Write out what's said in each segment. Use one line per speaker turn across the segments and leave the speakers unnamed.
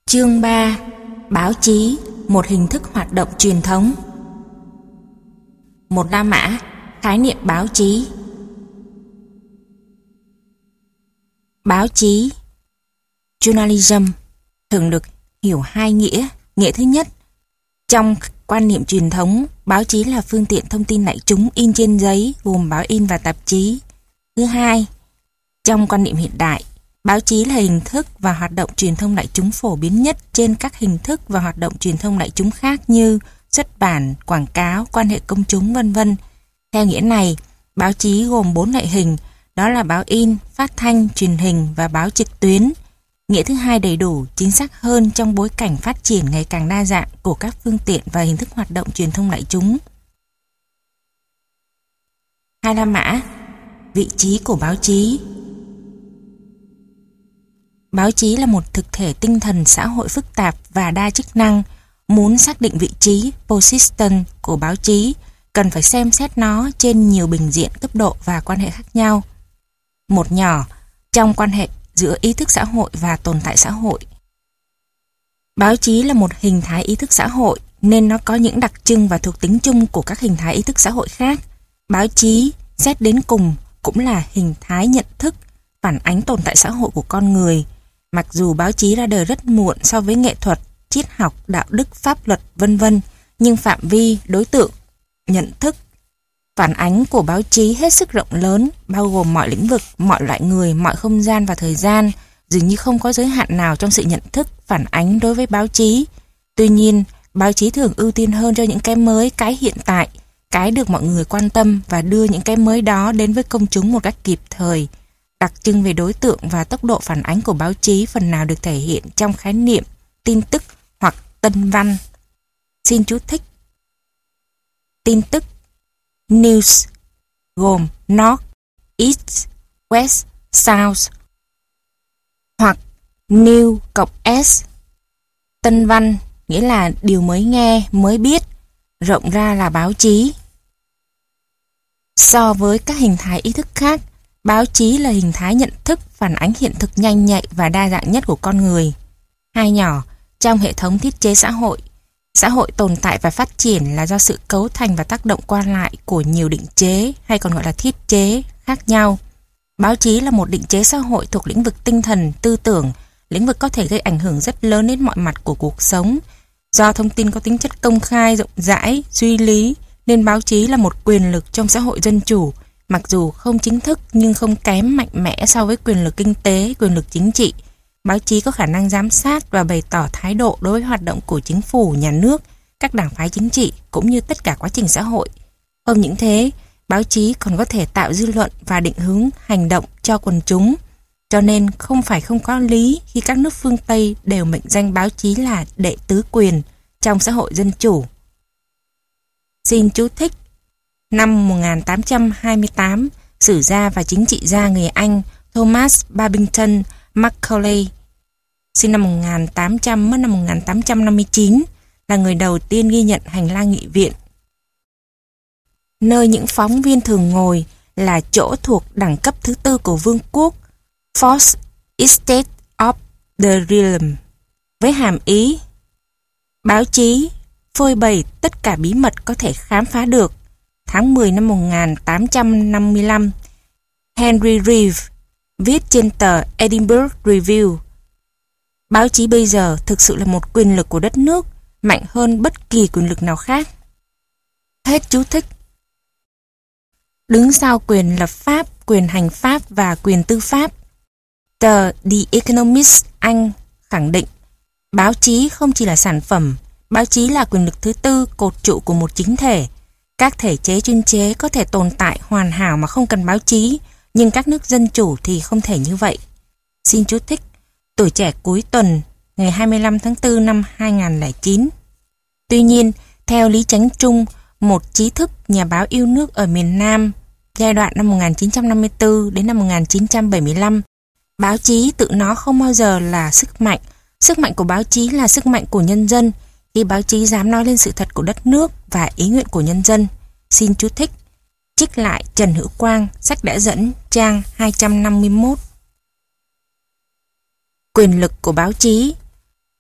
Chương 3. Báo chí, một hình thức hoạt động truyền thống. Một La Mã, khái niệm báo chí. Báo chí, journalism, thường được hiểu hai nghĩa. Nghĩa thứ nhất, trong quan niệm truyền thống, báo chí là phương tiện thông tin đại chúng in trên giấy, gồm báo in và tạp chí. Thứ hai, trong quan niệm hiện đại, báo chí là hình thức và hoạt động truyền thông đại chúng phổ biến nhất trên các hình thức và hoạt động truyền thông đại chúng khác như xuất bản, quảng cáo, quan hệ công chúng, v.v. Theo nghĩa này, báo chí gồm 4 loại hình, đó là báo in, phát thanh, truyền hình và báo trực tuyến. Nghĩa thứ hai đầy đủ, chính xác hơn trong bối cảnh phát triển ngày càng đa dạng của các phương tiện và hình thức hoạt động truyền thông đại chúng. Hai La Mã, vị trí của báo chí. Báo chí là một thực thể tinh thần xã hội phức tạp và đa chức năng. Muốn xác định vị trí, position của báo chí, cần phải xem xét nó trên nhiều bình diện, cấp độ và quan hệ khác nhau. Một nhỏ, trong quan hệ giữa ý thức xã hội và tồn tại xã hội. Báo chí là một hình thái ý thức xã hội, nên nó có những đặc trưng và thuộc tính chung của các hình thái ý thức xã hội khác. Báo chí, xét đến cùng, cũng là hình thái nhận thức, phản ánh tồn tại xã hội của con người. Mặc dù báo chí ra đời rất muộn so với nghệ thuật, triết học, đạo đức, pháp luật, v.v., nhưng phạm vi, đối tượng, nhận thức, phản ánh của báo chí hết sức rộng lớn, bao gồm mọi lĩnh vực, mọi loại người, mọi không gian và thời gian, dường như không có giới hạn nào trong sự nhận thức, phản ánh đối với báo chí. Tuy nhiên, báo chí thường ưu tiên hơn cho những cái mới, cái hiện tại, cái được mọi người quan tâm và đưa những cái mới đó đến với công chúng một cách kịp thời. Đặc trưng về đối tượng và tốc độ phản ánh của báo chí phần nào được thể hiện trong khái niệm tin tức hoặc tân văn. Xin chú thích. Tin tức news gồm North, East, West, South hoặc New cộng S. Tân văn nghĩa là điều mới nghe, mới biết, rộng ra là báo chí. So với các hình thái ý thức khác, báo chí là hình thái nhận thức phản ánh hiện thực nhanh nhạy và đa dạng nhất của con người. Hai nhỏ, trong hệ thống thiết chế xã hội tồn tại và phát triển là do sự cấu thành và tác động qua lại của nhiều định chế hay còn gọi là thiết chế khác nhau. Báo chí là một định chế xã hội thuộc lĩnh vực tinh thần, tư tưởng, lĩnh vực có thể gây ảnh hưởng rất lớn đến mọi mặt của cuộc sống. Do thông tin có tính chất công khai, rộng rãi, duy lý, nên báo chí là một quyền lực trong xã hội dân chủ, mặc dù không chính thức nhưng không kém mạnh mẽ so với quyền lực kinh tế, quyền lực chính trị. Báo chí có khả năng giám sát và bày tỏ thái độ đối với hoạt động của chính phủ, nhà nước, các đảng phái chính trị cũng như tất cả quá trình xã hội. Không những thế, báo chí còn có thể tạo dư luận và định hướng hành động cho quần chúng. Cho nên không phải không có lý khi các nước phương Tây đều mệnh danh báo chí là đệ tứ quyền trong xã hội dân chủ. Xin chú thích. Năm 1828, sử gia và chính trị gia người Anh Thomas Babington Macaulay, sinh năm 1800, mất năm 1859, là người đầu tiên ghi nhận hành lang nghị viện. Nơi những phóng viên thường ngồi là chỗ thuộc đẳng cấp thứ tư của vương quốc, Fourth Estate of the Realm, với hàm ý báo chí phơi bày tất cả bí mật có thể khám phá được. Tháng 10 năm 1855, Henry Reeve viết trên tờ Edinburgh Review: báo chí bây giờ thực sự là một quyền lực của đất nước, mạnh hơn bất kỳ quyền lực nào khác. Hết chú thích. Đứng sau quyền lập pháp, quyền hành pháp và quyền tư pháp, tờ The Economist Anh khẳng định báo chí không chỉ là sản phẩm, báo chí là quyền lực thứ tư, cột trụ của một chính thể. Các thể chế chuyên chế có thể tồn tại hoàn hảo mà không cần báo chí, nhưng các nước dân chủ thì không thể như vậy. Xin chú thích. Tuổi Trẻ cuối tuần, ngày 25 tháng 4 năm 2009. Tuy nhiên, theo Lý Chánh Trung, một trí thức nhà báo yêu nước ở miền Nam, giai đoạn năm 1954 đến năm 1975, báo chí tự nó không bao giờ là sức mạnh. Sức mạnh của báo chí là sức mạnh của nhân dân, khi báo chí dám nói lên sự thật của đất nước và ý nguyện của nhân dân. Xin chú thích. Trích lại Trần Hữu Quang, sách đã dẫn, trang 251. Quyền lực của báo chí.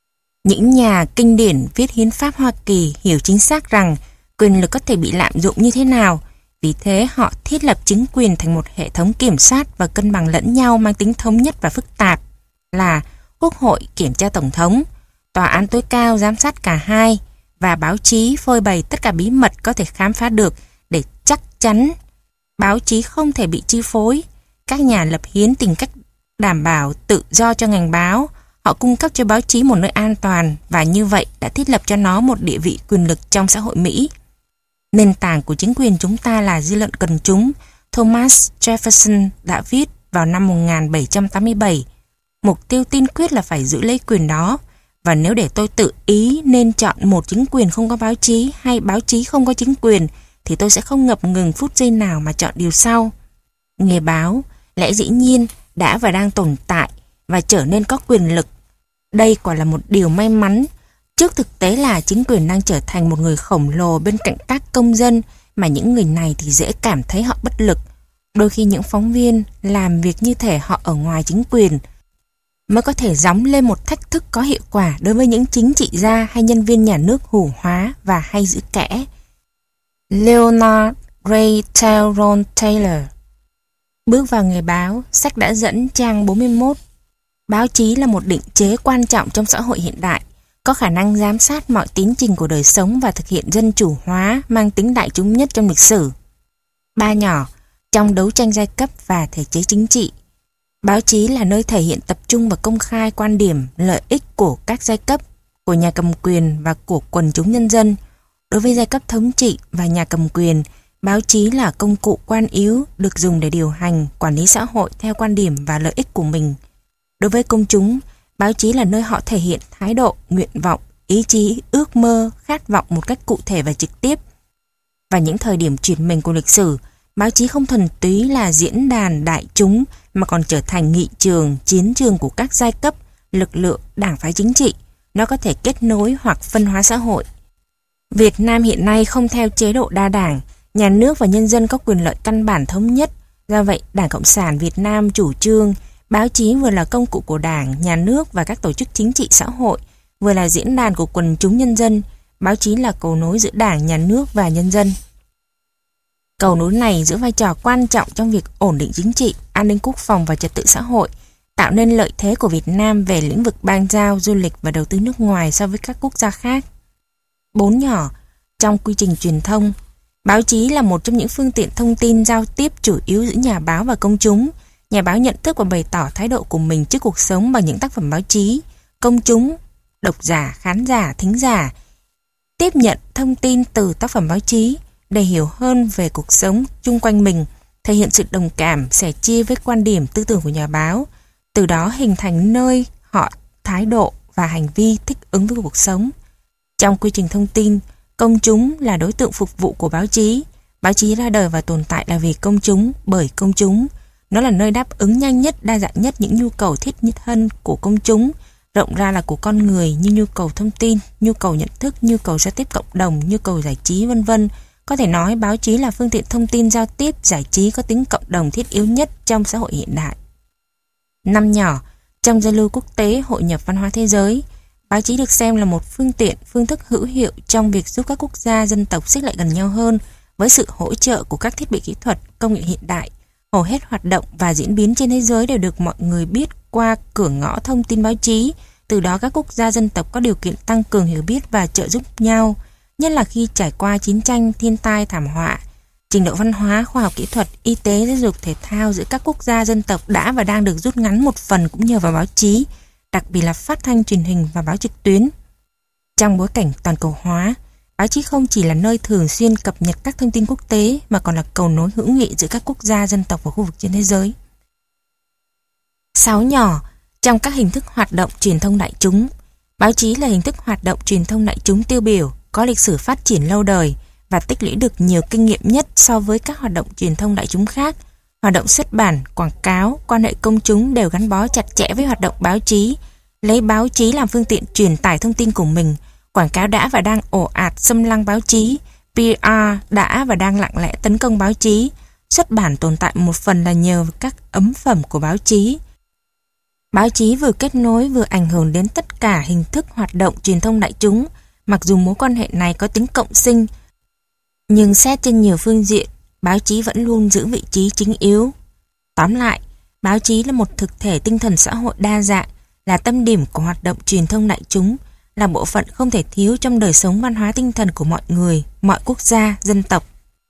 Những nhà kinh điển viết hiến pháp Hoa Kỳ hiểu chính xác rằng quyền lực có thể bị lạm dụng như thế nào. Vì thế họ thiết lập chính quyền thành một hệ thống kiểm soát và cân bằng lẫn nhau mang tính thống nhất và phức tạp, là Quốc hội kiểm tra Tổng thống, Tòa án tối cao giám sát cả hai, và báo chí phơi bày tất cả bí mật có thể khám phá được để chắc chắn báo chí không thể bị chi phối. Các nhà lập hiến tìm cách đảm bảo tự do cho ngành báo. Họ cung cấp cho báo chí một nơi an toàn và như vậy đã thiết lập cho nó một địa vị quyền lực trong xã hội Mỹ. Nền tảng của chính quyền chúng ta là dư luận quần chúng, Thomas Jefferson đã viết vào năm 1787. Mục tiêu tiên quyết là phải giữ lấy quyền đó, và nếu để tôi tự ý nên chọn một chính quyền không có báo chí hay báo chí không có chính quyền, thì tôi sẽ không ngập ngừng phút giây nào mà chọn điều sau. Nghề báo, lẽ dĩ nhiên, đã và đang tồn tại và trở nên có quyền lực. Đây quả là một điều may mắn, trước thực tế là chính quyền đang trở thành một người khổng lồ bên cạnh các công dân, mà những người này thì dễ cảm thấy họ bất lực. Đôi khi những phóng viên làm việc như thể họ ở ngoài chính quyền, mới có thể gióng lên một thách thức có hiệu quả đối với những chính trị gia hay nhân viên nhà nước hủ hóa và hay giữ kẽ. Leonard Ray Tyrone Taylor. Bước vào nghề báo, sách đã dẫn trang 41. Báo chí là một định chế quan trọng trong xã hội hiện đại, có khả năng giám sát mọi tiến trình của đời sống và thực hiện dân chủ hóa mang tính đại chúng nhất trong lịch sử. 3 nhỏ, trong đấu tranh giai cấp và thể chế chính trị. Báo chí là nơi thể hiện tập trung và công khai quan điểm, lợi ích của các giai cấp, của nhà cầm quyền và của quần chúng nhân dân. Đối với giai cấp thống trị và nhà cầm quyền, báo chí là công cụ quan yếu được dùng để điều hành, quản lý xã hội theo quan điểm và lợi ích của mình. Đối với công chúng, báo chí là nơi họ thể hiện thái độ, nguyện vọng, ý chí, ước mơ, khát vọng một cách cụ thể và trực tiếp. Và những thời điểm chuyển mình của lịch sử, báo chí không thuần túy là diễn đàn đại chúng mà còn trở thành nghị trường, chiến trường của các giai cấp, lực lượng, đảng phái chính trị. Nó có thể kết nối hoặc phân hóa xã hội. Việt Nam hiện nay không theo chế độ đa đảng, nhà nước và nhân dân có quyền lợi căn bản thống nhất. Do vậy, Đảng Cộng sản Việt Nam chủ trương báo chí vừa là công cụ của Đảng, nhà nước và các tổ chức chính trị xã hội, vừa là diễn đàn của quần chúng nhân dân. Báo chí là cầu nối giữa Đảng, nhà nước và nhân dân. Cầu nối này giữ vai trò quan trọng trong việc ổn định chính trị, an ninh quốc phòng và trật tự xã hội, tạo nên lợi thế của Việt Nam về lĩnh vực bang giao, du lịch và đầu tư nước ngoài so với các quốc gia khác. 4 nhỏ, trong quy trình truyền thông. Báo chí là một trong những phương tiện thông tin giao tiếp chủ yếu giữa nhà báo và công chúng. Nhà báo nhận thức và bày tỏ thái độ của mình trước cuộc sống bằng những tác phẩm báo chí. Công chúng, độc giả, khán giả, thính giả tiếp nhận thông tin từ tác phẩm báo chí để hiểu hơn về cuộc sống chung quanh mình, thể hiện sự đồng cảm, sẻ chia với quan điểm tư tưởng của nhà báo, từ đó hình thành nơi họ thái độ và hành vi thích ứng với cuộc sống. Trong quy trình thông tin, công chúng là đối tượng phục vụ của báo chí. Báo chí ra đời và tồn tại là vì công chúng, bởi công chúng. Nó là nơi đáp ứng nhanh nhất, đa dạng nhất những nhu cầu thiết nhất hơn của công chúng, rộng ra là của con người như nhu cầu thông tin, nhu cầu nhận thức, nhu cầu giao tiếp cộng đồng, nhu cầu giải trí vân vân. Có thể nói báo chí là phương tiện thông tin giao tiếp, giải trí có tính cộng đồng thiết yếu nhất trong xã hội hiện đại. 5 nhỏ, trong giao lưu quốc tế, hội nhập văn hóa thế giới, báo chí được xem là một phương thức hữu hiệu trong việc giúp các quốc gia dân tộc xích lại gần nhau hơn với sự hỗ trợ của các thiết bị kỹ thuật, công nghệ hiện đại. Hầu hết hoạt động và diễn biến trên thế giới đều được mọi người biết qua cửa ngõ thông tin báo chí. Từ đó các quốc gia dân tộc có điều kiện tăng cường hiểu biết và trợ giúp nhau, nhất là khi trải qua chiến tranh, thiên tai, thảm họa. Trình độ văn hóa, khoa học kỹ thuật, y tế, giáo dục, thể thao giữa các quốc gia dân tộc đã và đang được rút ngắn một phần cũng nhờ vào báo chí, đặc biệt là phát thanh, truyền hình và báo trực tuyến. Trong bối cảnh toàn cầu hóa, báo chí không chỉ là nơi thường xuyên cập nhật các thông tin quốc tế mà còn là cầu nối hữu nghị giữa các quốc gia dân tộc và khu vực trên thế giới. 6 nhỏ, trong các hình thức hoạt động truyền thông đại chúng. Báo chí là hình thức hoạt động truyền thông đại chúng tiêu biểu, có lịch sử phát triển lâu đời và tích lũy được nhiều kinh nghiệm nhất so với các hoạt động truyền thông đại chúng khác. Hoạt động xuất bản, quảng cáo, quan hệ công chúng đều gắn bó chặt chẽ với hoạt động báo chí. Lấy báo chí làm phương tiện truyền tải thông tin của mình, quảng cáo đã và đang ồ ạt xâm lăng báo chí, PR đã và đang lặng lẽ tấn công báo chí, xuất bản tồn tại một phần là nhờ các ấn phẩm của báo chí. Báo chí vừa kết nối vừa ảnh hưởng đến tất cả hình thức hoạt động truyền thông đại chúng, mặc dù mối quan hệ này có tính cộng sinh, nhưng xét trên nhiều phương diện, báo chí vẫn luôn giữ vị trí chính yếu. Tóm lại, báo chí là một thực thể tinh thần xã hội đa dạng, là tâm điểm của hoạt động truyền thông đại chúng, là bộ phận không thể thiếu trong đời sống văn hóa tinh thần của mọi người, mọi quốc gia, dân tộc.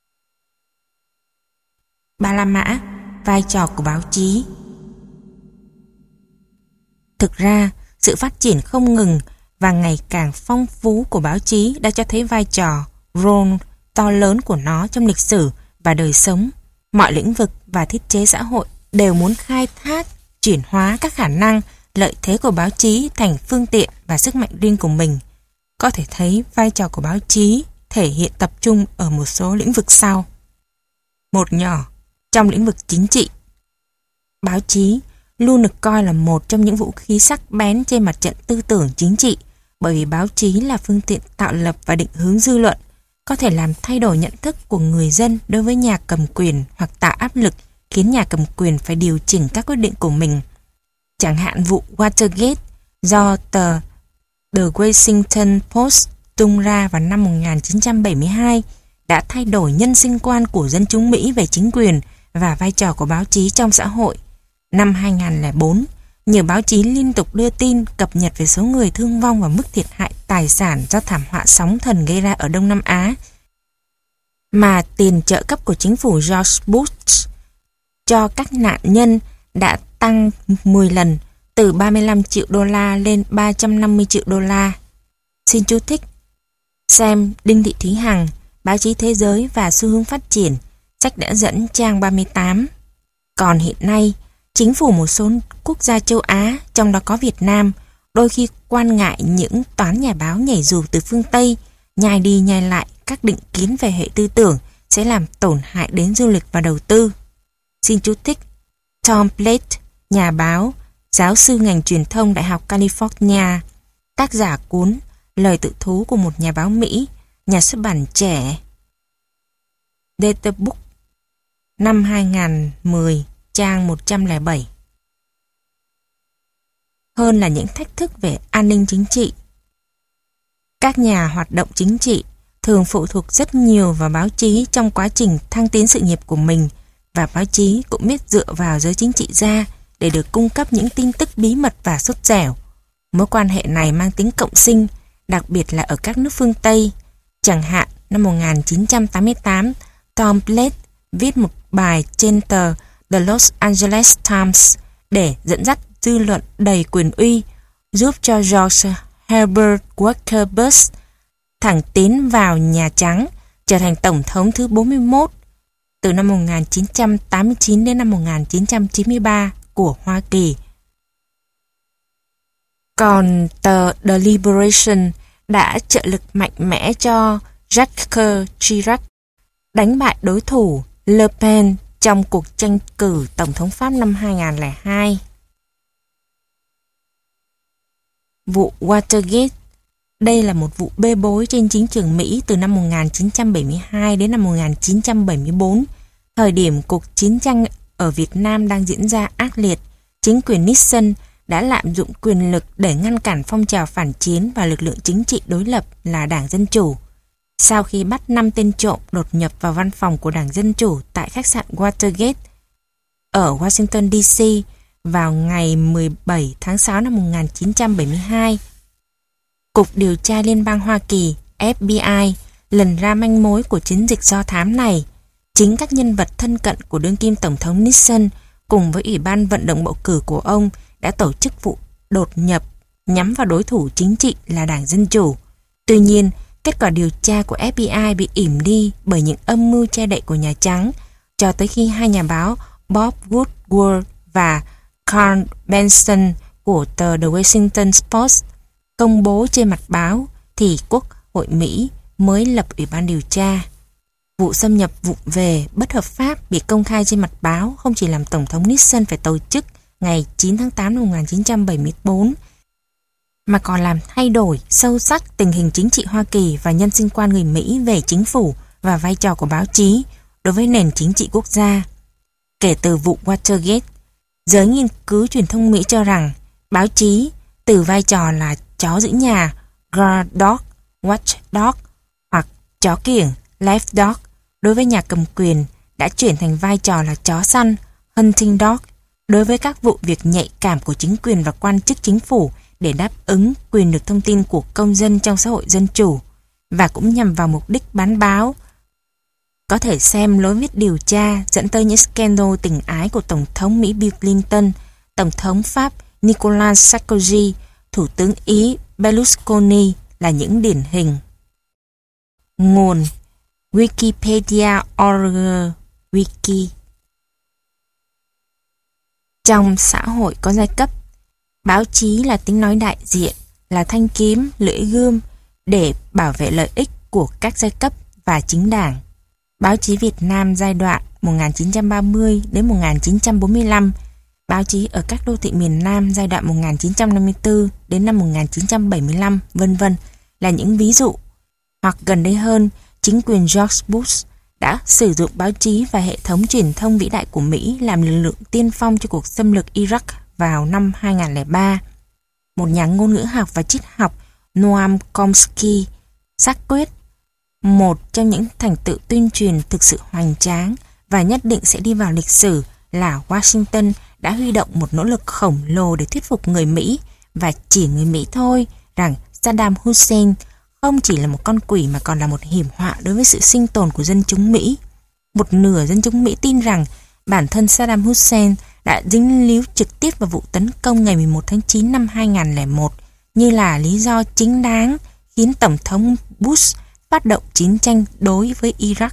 Ba La Mã, vai trò của báo chí. Thực ra, sự phát triển không ngừng và ngày càng phong phú của báo chí đã cho thấy vai trò, role to lớn của nó trong lịch sử và đời sống. Mọi lĩnh vực và thiết chế xã hội đều muốn khai thác, chuyển hóa các khả năng, lợi thế của báo chí thành phương tiện và sức mạnh riêng của mình. Có thể thấy vai trò của báo chí thể hiện tập trung ở một số lĩnh vực sau. Một nhỏ, trong lĩnh vực chính trị. Báo chí luôn được coi là một trong những vũ khí sắc bén trên mặt trận tư tưởng chính trị, bởi vì báo chí là phương tiện tạo lập và định hướng dư luận, có thể làm thay đổi nhận thức của người dân đối với nhà cầm quyền hoặc tạo áp lực khiến nhà cầm quyền phải điều chỉnh các quyết định của mình. Chẳng hạn vụ Watergate do tờ The Washington Post tung ra vào năm 1972 đã thay đổi nhân sinh quan của dân chúng Mỹ về chính quyền và vai trò của báo chí trong xã hội. Năm 2004, nhiều báo chí liên tục đưa tin cập nhật về số người thương vong và mức thiệt hại tài sản do thảm họa sóng thần gây ra ở Đông Nam Á, mà tiền trợ cấp của chính phủ George Bush cho các nạn nhân đã tăng 10 lần, từ 35 triệu đô la lên 350 triệu đô la. Xin chú thích xem Đinh Thị Thúy Hằng, Báo chí Thế giới và Xu hướng phát triển, sách đã dẫn trang 38. Còn hiện nay, chính phủ một số quốc gia châu Á, trong đó có Việt Nam, đôi khi quan ngại những toán nhà báo nhảy dù từ phương Tây, nhai đi nhai lại các định kiến về hệ tư tưởng sẽ làm tổn hại đến du lịch và đầu tư. Xin chú thích Tom Plate, nhà báo, giáo sư ngành truyền thông Đại học California, tác giả cuốn Lời tự thú của một nhà báo Mỹ, nhà xuất bản trẻ Data Book, năm 2010, trang 107. Hơn là những thách thức về an ninh chính trị. Các nhà hoạt động chính trị thường phụ thuộc rất nhiều vào báo chí trong quá trình thăng tiến sự nghiệp của mình, và báo chí cũng biết dựa vào giới chính trị gia để được cung cấp những tin tức bí mật và sốt dẻo. Mối quan hệ này mang tính cộng sinh, đặc biệt là ở các nước phương Tây. Chẳng hạn, năm 1988, Tom Plate viết một bài trên tờ The Los Angeles Times để dẫn dắt dư luận đầy quyền uy, giúp cho George Herbert Walker Bush thẳng tiến vào Nhà Trắng, trở thành Tổng thống thứ 41 từ năm 1989 đến năm 1993 của Hoa Kỳ. Còn tờ The Liberation đã trợ lực mạnh mẽ cho Jacques Chirac đánh bại đối thủ Le Pen trong cuộc tranh cử Tổng thống Pháp năm 2002. Vụ Watergate. Đây là một vụ bê bối trên chính trường Mỹ từ năm 1972 đến năm 1974, thời điểm cuộc chiến tranh ở Việt Nam đang diễn ra ác liệt. Chính quyền Nixon đã lạm dụng quyền lực để ngăn cản phong trào phản chiến và lực lượng chính trị đối lập là Đảng Dân Chủ. Sau khi bắt 5 tên trộm đột nhập vào văn phòng của Đảng Dân Chủ tại khách sạn Watergate ở Washington DC vào ngày 17 tháng 6 năm 1972, Cục Điều tra Liên bang Hoa Kỳ FBI lần ra manh mối của chiến dịch do thám này. Chính các nhân vật thân cận của đương kim Tổng thống Nixon cùng với Ủy ban vận động bầu cử của ông đã tổ chức vụ đột nhập nhắm vào đối thủ chính trị là Đảng Dân Chủ. Tuy nhiên, kết quả điều tra của FBI bị ỉm đi bởi những âm mưu che đậy của Nhà Trắng, cho tới khi hai nhà báo Bob Woodward và Carl Benson của tờ The Washington Post công bố trên mặt báo thì Quốc hội Mỹ mới lập Ủy ban điều tra. Vụ xâm nhập vụng về bất hợp pháp bị công khai trên mặt báo không chỉ làm Tổng thống Nixon phải tổ chức ngày 9 tháng 8 năm 1974, mà còn làm thay đổi sâu sắc tình hình chính trị Hoa Kỳ và nhân sinh quan người Mỹ về chính phủ và vai trò của báo chí đối với nền chính trị quốc gia. Kể từ vụ Watergate, Giới nghiên cứu truyền thông Mỹ cho rằng báo chí từ vai trò là chó giữ nhà, guard dog, watch dog hoặc chó kiểng, left dog đối với nhà cầm quyền đã chuyển thành vai trò là chó săn, hunting dog đối với các vụ việc nhạy cảm của chính quyền và quan chức chính phủ để đáp ứng quyền được thông tin của công dân trong xã hội dân chủ, và cũng nhằm vào mục đích bán báo. Có thể xem lối viết điều tra dẫn tới những scandal tình ái của Tổng thống Mỹ Bill Clinton, Tổng thống Pháp Nicolas Sarkozy, Thủ tướng Ý Berlusconi là những điển hình. Nguồn Wikipedia.org Wiki. Trong xã hội có giai cấp, báo chí là tiếng nói đại diện, là thanh kiếm, lưỡi gươm để bảo vệ lợi ích của các giai cấp và chính đảng. Báo chí Việt Nam giai đoạn 1930 đến 1945, báo chí ở các đô thị miền Nam giai đoạn 1954 đến năm 1975, vân vân là những ví dụ. Hoặc gần đây hơn, chính quyền George Bush đã sử dụng báo chí và hệ thống truyền thông vĩ đại của Mỹ làm lực lượng tiên phong cho cuộc xâm lược Iraq vào năm 2003. Một nhà ngôn ngữ học và triết học Noam Chomsky xác quyết một trong những thành tựu tuyên truyền thực sự hoành tráng và nhất định sẽ đi vào lịch sử là Washington đã huy động một nỗ lực khổng lồ để thuyết phục người Mỹ, và chỉ người Mỹ thôi, rằng Saddam Hussein không chỉ là một con quỷ mà còn là một hiểm họa đối với sự sinh tồn của dân chúng Mỹ. Một nửa dân chúng Mỹ tin rằng bản thân Saddam Hussein đã dính líu trực tiếp vào vụ tấn công ngày 11 tháng 9 năm 2001 như là lý do chính đáng khiến Tổng thống Bush phát động chiến tranh đối với Iraq.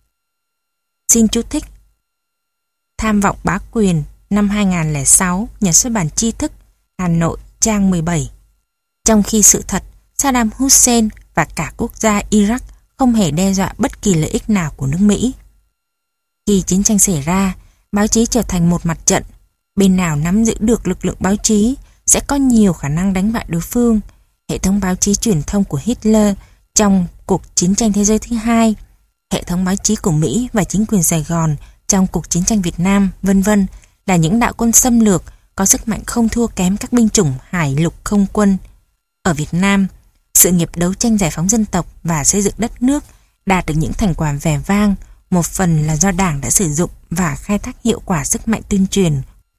Xin chú thích: Tham vọng bá quyền năm 2006, Nhà xuất bản Tri Thức, Hà Nội, trang 17. Trong khi sự thật, Saddam Hussein và cả quốc gia Iraq không hề đe dọa bất kỳ lợi ích nào của nước Mỹ. Khi chiến tranh xảy ra, báo chí trở thành một mặt trận. Bên nào nắm giữ được lực lượng báo chí sẽ có nhiều khả năng đánh bại đối phương. Hệ thống báo chí truyền thông của Hitler trong cuộc chiến tranh thế giới thứ hai, hệ thống báo chí của Mỹ và chính quyền Sài Gòn trong cuộc chiến tranh Việt Nam, vân vân là những đạo quân xâm lược có sức mạnh không thua kém các binh chủng hải lục không quân. Ở Việt Nam, sự nghiệp đấu tranh giải phóng dân tộc và xây dựng đất nước đạt được những thành quả vẻ vang, một phần là do Đảng đã sử dụng và khai thác hiệu quả sức mạnh tuyên truyền,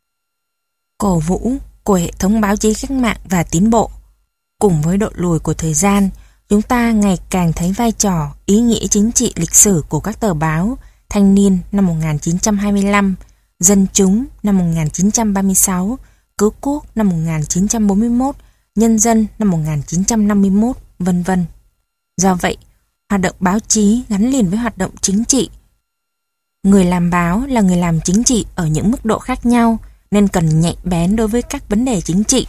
cổ vũ của hệ thống báo chí cách mạng và tiến bộ. Cùng với độ lùi của thời gian, chúng ta ngày càng thấy vai trò, ý nghĩa chính trị lịch sử của các tờ báo Thanh niên năm 1925, Dân chúng năm 1936, Cứu quốc năm 1941, Nhân dân năm 1951, vân vân. Do vậy, hoạt động báo chí gắn liền với hoạt động chính trị. Người làm báo là người làm chính trị ở những mức độ khác nhau, nên cần nhạy bén đối với các vấn đề chính trị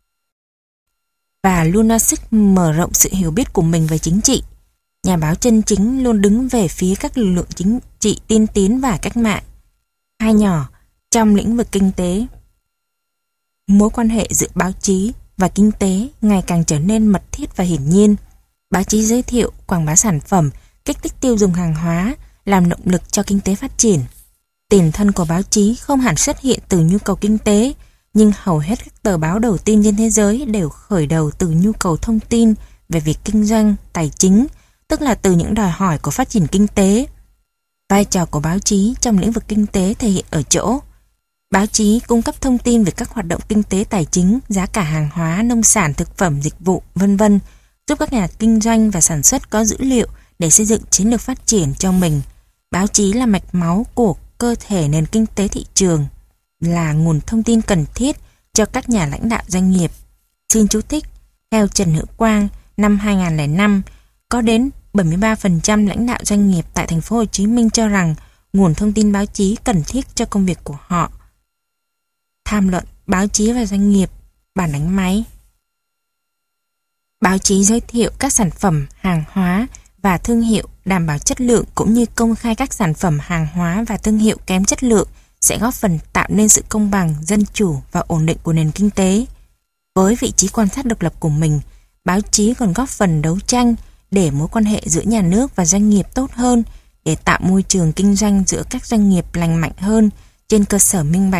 và luôn ra sức mở rộng sự hiểu biết của mình về chính trị. Nhà báo chân chính luôn đứng về phía các lực lượng chính trị tiên tiến và cách mạng. Hai nhỏ trong lĩnh vực kinh tế. Mối quan hệ giữa báo chí và kinh tế ngày càng trở nên mật thiết và hiển nhiên. Báo chí giới thiệu, quảng bá sản phẩm, kích thích tiêu dùng hàng hóa, làm động lực cho kinh tế phát triển. Tiền thân của báo chí không hẳn xuất hiện từ nhu cầu kinh tế, nhưng hầu hết các tờ báo đầu tiên trên thế giới đều khởi đầu từ nhu cầu thông tin về việc kinh doanh, tài chính, tức là từ những đòi hỏi của phát triển kinh tế. Vai trò của báo chí trong lĩnh vực kinh tế thể hiện ở chỗ báo chí cung cấp thông tin về các hoạt động kinh tế tài chính, giá cả hàng hóa, nông sản, thực phẩm, dịch vụ, vân vân, giúp các nhà kinh doanh và sản xuất có dữ liệu để xây dựng chiến lược phát triển cho mình. Báo chí là mạch máu của cơ thể nền kinh tế thị trường, là nguồn thông tin cần thiết cho các nhà lãnh đạo doanh nghiệp. Xin chú thích: Theo Trần Hữu Quang, năm 2005, có đến 73% lãnh đạo doanh nghiệp tại thành phố Hồ Chí Minh cho rằng nguồn thông tin báo chí cần thiết cho công việc của họ. Tham luận báo chí và doanh nghiệp, bản đánh máy. Báo chí giới thiệu các sản phẩm, hàng hóa và thương hiệu đảm bảo chất lượng cũng như công khai các sản phẩm, hàng hóa và thương hiệu kém chất lượng sẽ góp phần tạo nên sự công bằng, dân chủ và ổn định của nền kinh tế. Với vị trí quan sát độc lập của mình, báo chí còn góp phần đấu tranh để mối quan hệ giữa nhà nước và doanh nghiệp tốt hơn, để tạo môi trường kinh doanh giữa các doanh nghiệp lành mạnh hơn trên cơ sở minh bạch,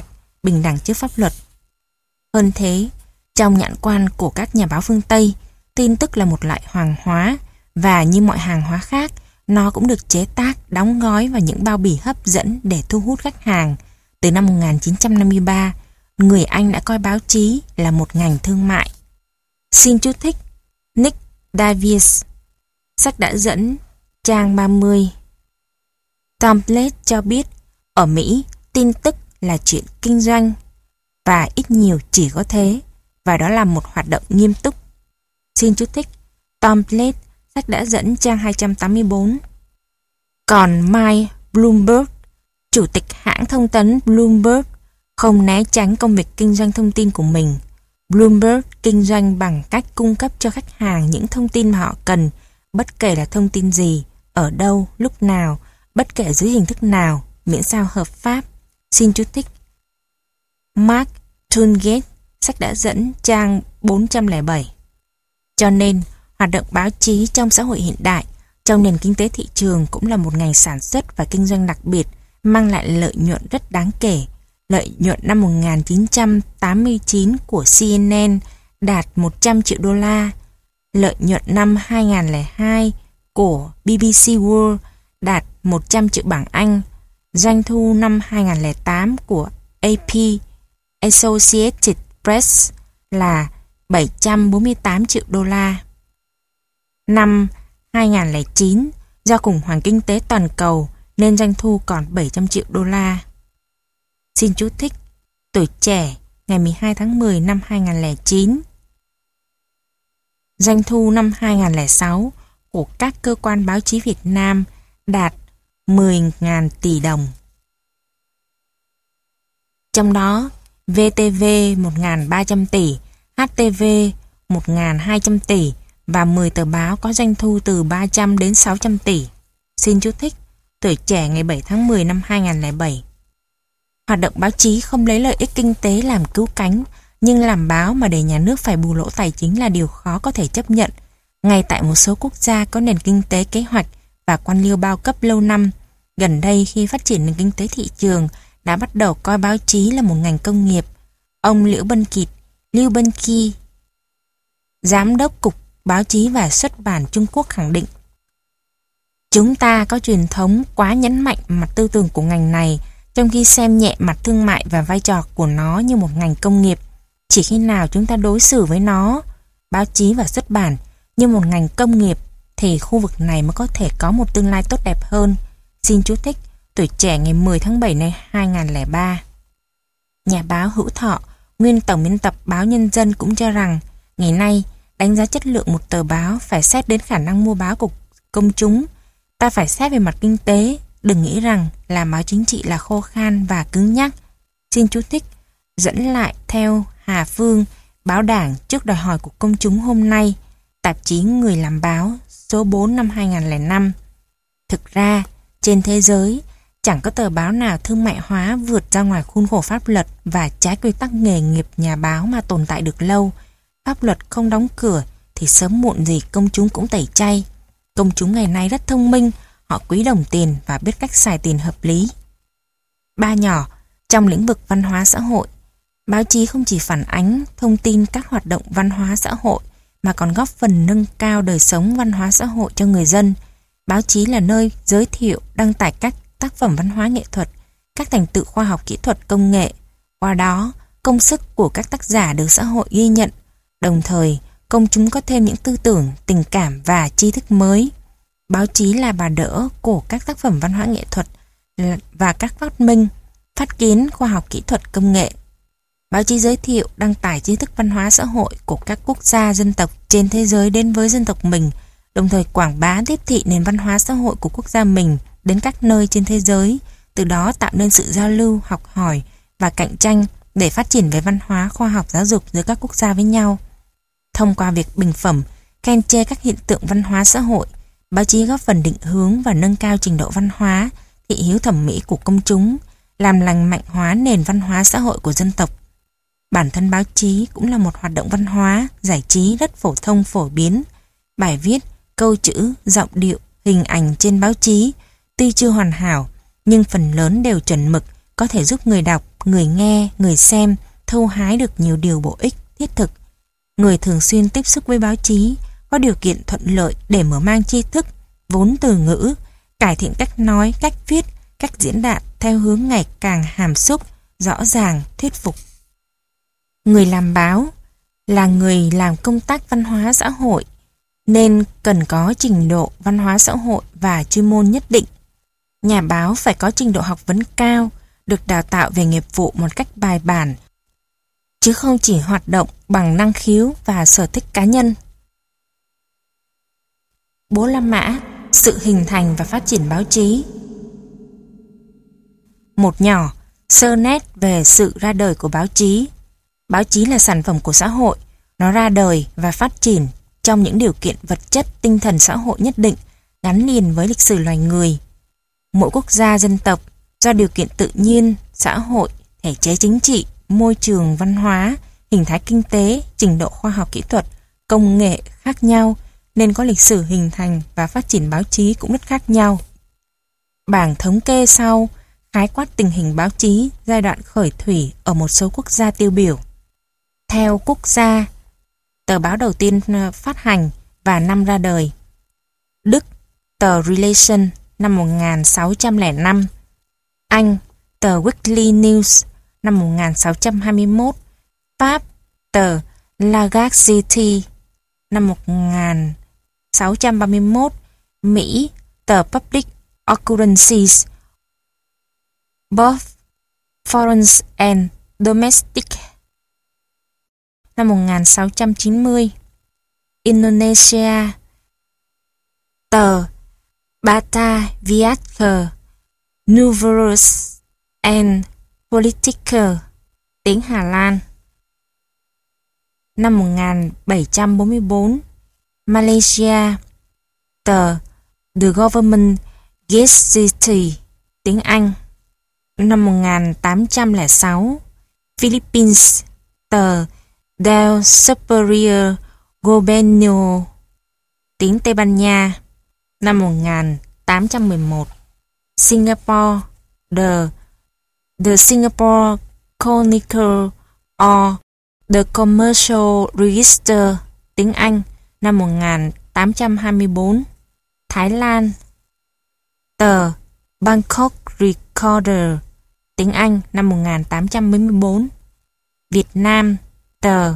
bình đẳng trước pháp luật. Hơn thế, trong nhãn quan của các nhà báo phương Tây, tin tức là một loại hàng hóa và như mọi hàng hóa khác, nó cũng được chế tác, đóng gói vào những bao bì hấp dẫn để thu hút khách hàng. Từ năm 1953, người Anh đã coi báo chí là một ngành thương mại. Xin chú thích Nick Davies, sách đã dẫn, trang 30. Tom Blake cho biết, ở Mỹ, tin tức là chuyện kinh doanh, và ít nhiều chỉ có thế, và đó là một hoạt động nghiêm túc. Xin chú thích Tom Blake, sách đã dẫn, trang 284. Còn Mike Bloomberg, chủ tịch hãng thông tấn Bloomberg, không né tránh công việc kinh doanh thông tin của mình. Bloomberg kinh doanh bằng cách cung cấp cho khách hàng những thông tin mà họ cần, bất kể là thông tin gì, ở đâu, lúc nào, bất kể dưới hình thức nào, miễn sao hợp pháp. Xin chú thích Mark Tungate, sách đã dẫn, trang 407. Cho nên, hoạt động báo chí trong xã hội hiện đại, trong nền kinh tế thị trường cũng là một ngành sản xuất và kinh doanh đặc biệt, mang lại lợi nhuận rất đáng kể. Lợi nhuận năm 1989 của CNN đạt 100 triệu đô la. Lợi nhuận năm 2002 của BBC World đạt 100 triệu bảng Anh. Doanh thu năm 2008 của AP Associated Press là 748 triệu đô la. Năm 2009, do khủng hoảng kinh tế toàn cầu nên doanh thu còn 700 triệu đô la. Xin chú thích Tuổi Trẻ ngày 12 tháng 10 năm 2009. Doanh thu năm 2006 của các cơ quan báo chí Việt Nam đạt 10.000 tỷ đồng. Trong đó, VTV 1.300 tỷ, HTV 1.200 tỷ và 10 tờ báo có doanh thu từ 300 đến 600 tỷ. Xin chú thích Tuổi Trẻ ngày 7 tháng 10 năm 2007. Hoạt động báo chí không lấy lợi ích kinh tế làm cứu cánh, nhưng làm báo mà để nhà nước phải bù lỗ tài chính là điều khó có thể chấp nhận. Ngay tại một số quốc gia có nền kinh tế kế hoạch và quan liêu bao cấp lâu năm, gần đây khi phát triển nền kinh tế thị trường đã bắt đầu coi báo chí là một ngành công nghiệp. Ông Lưu Bân Kỳ, Giám đốc Cục Báo chí và Xuất bản Trung Quốc khẳng định: Chúng ta có truyền thống quá nhấn mạnh mặt tư tưởng của ngành này, trong khi xem nhẹ mặt thương mại và vai trò của nó như một ngành công nghiệp. Chỉ khi nào chúng ta đối xử với nó, báo chí và xuất bản, như một ngành công nghiệp, thì khu vực này mới có thể có một tương lai tốt đẹp hơn. Xin chú thích Tuổi Trẻ ngày 10 tháng 7 năm 2003. Nhà báo Hữu Thọ, nguyên tổng biên tập báo Nhân dân cũng cho rằng, ngày nay, đánh giá chất lượng một tờ báo phải xét đến khả năng mua báo của công chúng. Ta phải xét về mặt kinh tế, đừng nghĩ rằng làm báo chính trị là khô khan và cứng nhắc. Xin chú thích dẫn lại theo Hà Phương, báo Đảng trước đòi hỏi của công chúng hôm nay, tạp chí Người làm báo, số 4 năm 2005. Thực ra, trên thế giới, chẳng có tờ báo nào thương mại hóa vượt ra ngoài khuôn khổ pháp luật và trái quy tắc nghề nghiệp nhà báo mà tồn tại được lâu. Pháp luật không đóng cửa thì sớm muộn gì công chúng cũng tẩy chay. Công chúng ngày nay rất thông minh, họ quý đồng tiền và biết cách xài tiền hợp lý. Ba nhỏ, trong lĩnh vực văn hóa xã hội, báo chí không chỉ phản ánh, thông tin các hoạt động văn hóa xã hội mà còn góp phần nâng cao đời sống văn hóa xã hội cho người dân. Báo chí là nơi giới thiệu, đăng tải các tác phẩm văn hóa nghệ thuật, các thành tựu khoa học kỹ thuật công nghệ. Qua đó, công sức của các tác giả được xã hội ghi nhận. Đồng thời, công chúng có thêm những tư tưởng, tình cảm và tri thức mới. Báo chí là bà đỡ của các tác phẩm văn hóa nghệ thuật và các phát minh, phát kiến khoa học kỹ thuật công nghệ. Báo chí giới thiệu, đăng tải tri thức văn hóa xã hội của các quốc gia dân tộc trên thế giới đến với dân tộc mình, đồng thời quảng bá tiếp thị nền văn hóa xã hội của quốc gia mình đến các nơi trên thế giới, từ đó tạo nên sự giao lưu, học hỏi và cạnh tranh để phát triển về văn hóa, khoa học, giáo dục giữa các quốc gia với nhau. Thông qua việc bình phẩm, khen chê các hiện tượng văn hóa xã hội, báo chí góp phần định hướng và nâng cao trình độ văn hóa, thị hiếu thẩm mỹ của công chúng, làm lành mạnh hóa nền văn hóa xã hội của dân tộc. Bản thân báo chí cũng là một hoạt động văn hóa, giải trí rất phổ thông phổ biến. Bài viết, câu chữ, giọng điệu, hình ảnh trên báo chí tuy chưa hoàn hảo, nhưng phần lớn đều chuẩn mực, có thể giúp người đọc người nghe, người xem thu hái được nhiều điều bổ ích, thiết thực. Người thường xuyên tiếp xúc với báo chí có điều kiện thuận lợi để mở mang tri thức, vốn từ ngữ, cải thiện cách nói, cách viết, cách diễn đạt theo hướng ngày càng hàm xúc, rõ ràng, thuyết phục. Người làm báo là người làm công tác văn hóa xã hội, nên cần có trình độ văn hóa xã hội và chuyên môn nhất định. Nhà báo phải có trình độ học vấn cao, được đào tạo về nghiệp vụ một cách bài bản, chứ không chỉ hoạt động bằng năng khiếu và sở thích cá nhân. Bố La Mã, sự hình thành và phát triển báo chí. Một nhỏ, sơ nét về sự ra đời của báo chí. Báo chí là sản phẩm của xã hội, nó ra đời và phát triển trong những điều kiện vật chất, tinh thần xã hội nhất định, gắn liền với lịch sử loài người. Mỗi quốc gia dân tộc, do điều kiện tự nhiên, xã hội, thể chế chính trị, môi trường văn hóa, hình thái kinh tế, trình độ khoa học kỹ thuật, công nghệ khác nhau, nên có lịch sử hình thành và phát triển báo chí cũng rất khác nhau. Bảng thống kê sau khái quát tình hình báo chí giai đoạn khởi thủy ở một số quốc gia tiêu biểu. Theo quốc gia, tờ báo đầu tiên phát hành và năm ra đời. Đức, tờ Relation năm 1605. Anh, tờ Weekly News năm 1621. Pháp, tờ La Gazette năm 1631. Mỹ, tờ Public Occurrences, both foreign and domestic năm 1690. Indonesia, tờ Bata Viager, Nouvelles and Politiker, tiếng Hà Lan năm 1744. Malaysia, tờ The Government Gazette, tiếng Anh năm 1806. Philippines, tờ Del Superior Gobierno, tiếng Tây Ban Nha năm 1811. Singapore, The Singapore Chronicle or The Commercial Register, tiếng Anh năm 1824. Thái Lan, tờ Bangkok Recorder, tiếng Anh năm 1844. Việt Nam, tờ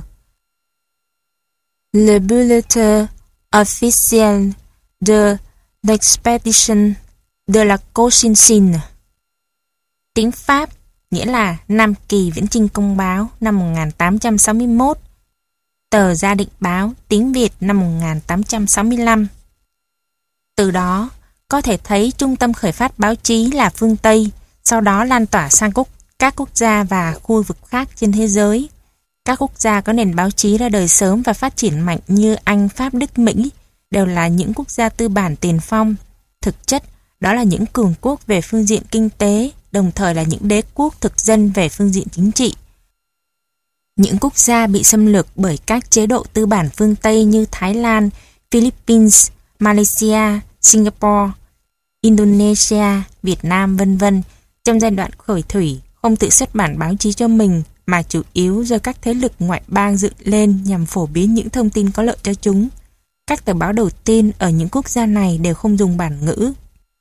Le Bulletin Officiel de l'Expédition de la Cochinchine, tiếng Pháp, nghĩa là Nam Kỳ Viễn Chinh Công báo năm 1861. Tờ Gia Định Báo, tiếng Việt năm 1865. Từ đó, có thể thấy trung tâm khởi phát báo chí là phương Tây, sau đó lan tỏa sang các quốc gia và khu vực khác trên thế giới. Các quốc gia có nền báo chí ra đời sớm và phát triển mạnh như Anh, Pháp, Đức, Mỹ đều là những quốc gia tư bản tiền phong. Thực chất, đó là những cường quốc về phương diện kinh tế, đồng thời là những đế quốc thực dân về phương diện chính trị. Những quốc gia bị xâm lược bởi các chế độ tư bản phương Tây như Thái Lan, Philippines, Malaysia, Singapore, Indonesia, Việt Nam, v.v. trong giai đoạn khởi thủy không tự xuất bản báo chí cho mình mà chủ yếu do các thế lực ngoại bang dựng lên nhằm phổ biến những thông tin có lợi cho chúng. Các tờ báo đầu tiên ở những quốc gia này đều không dùng bản ngữ.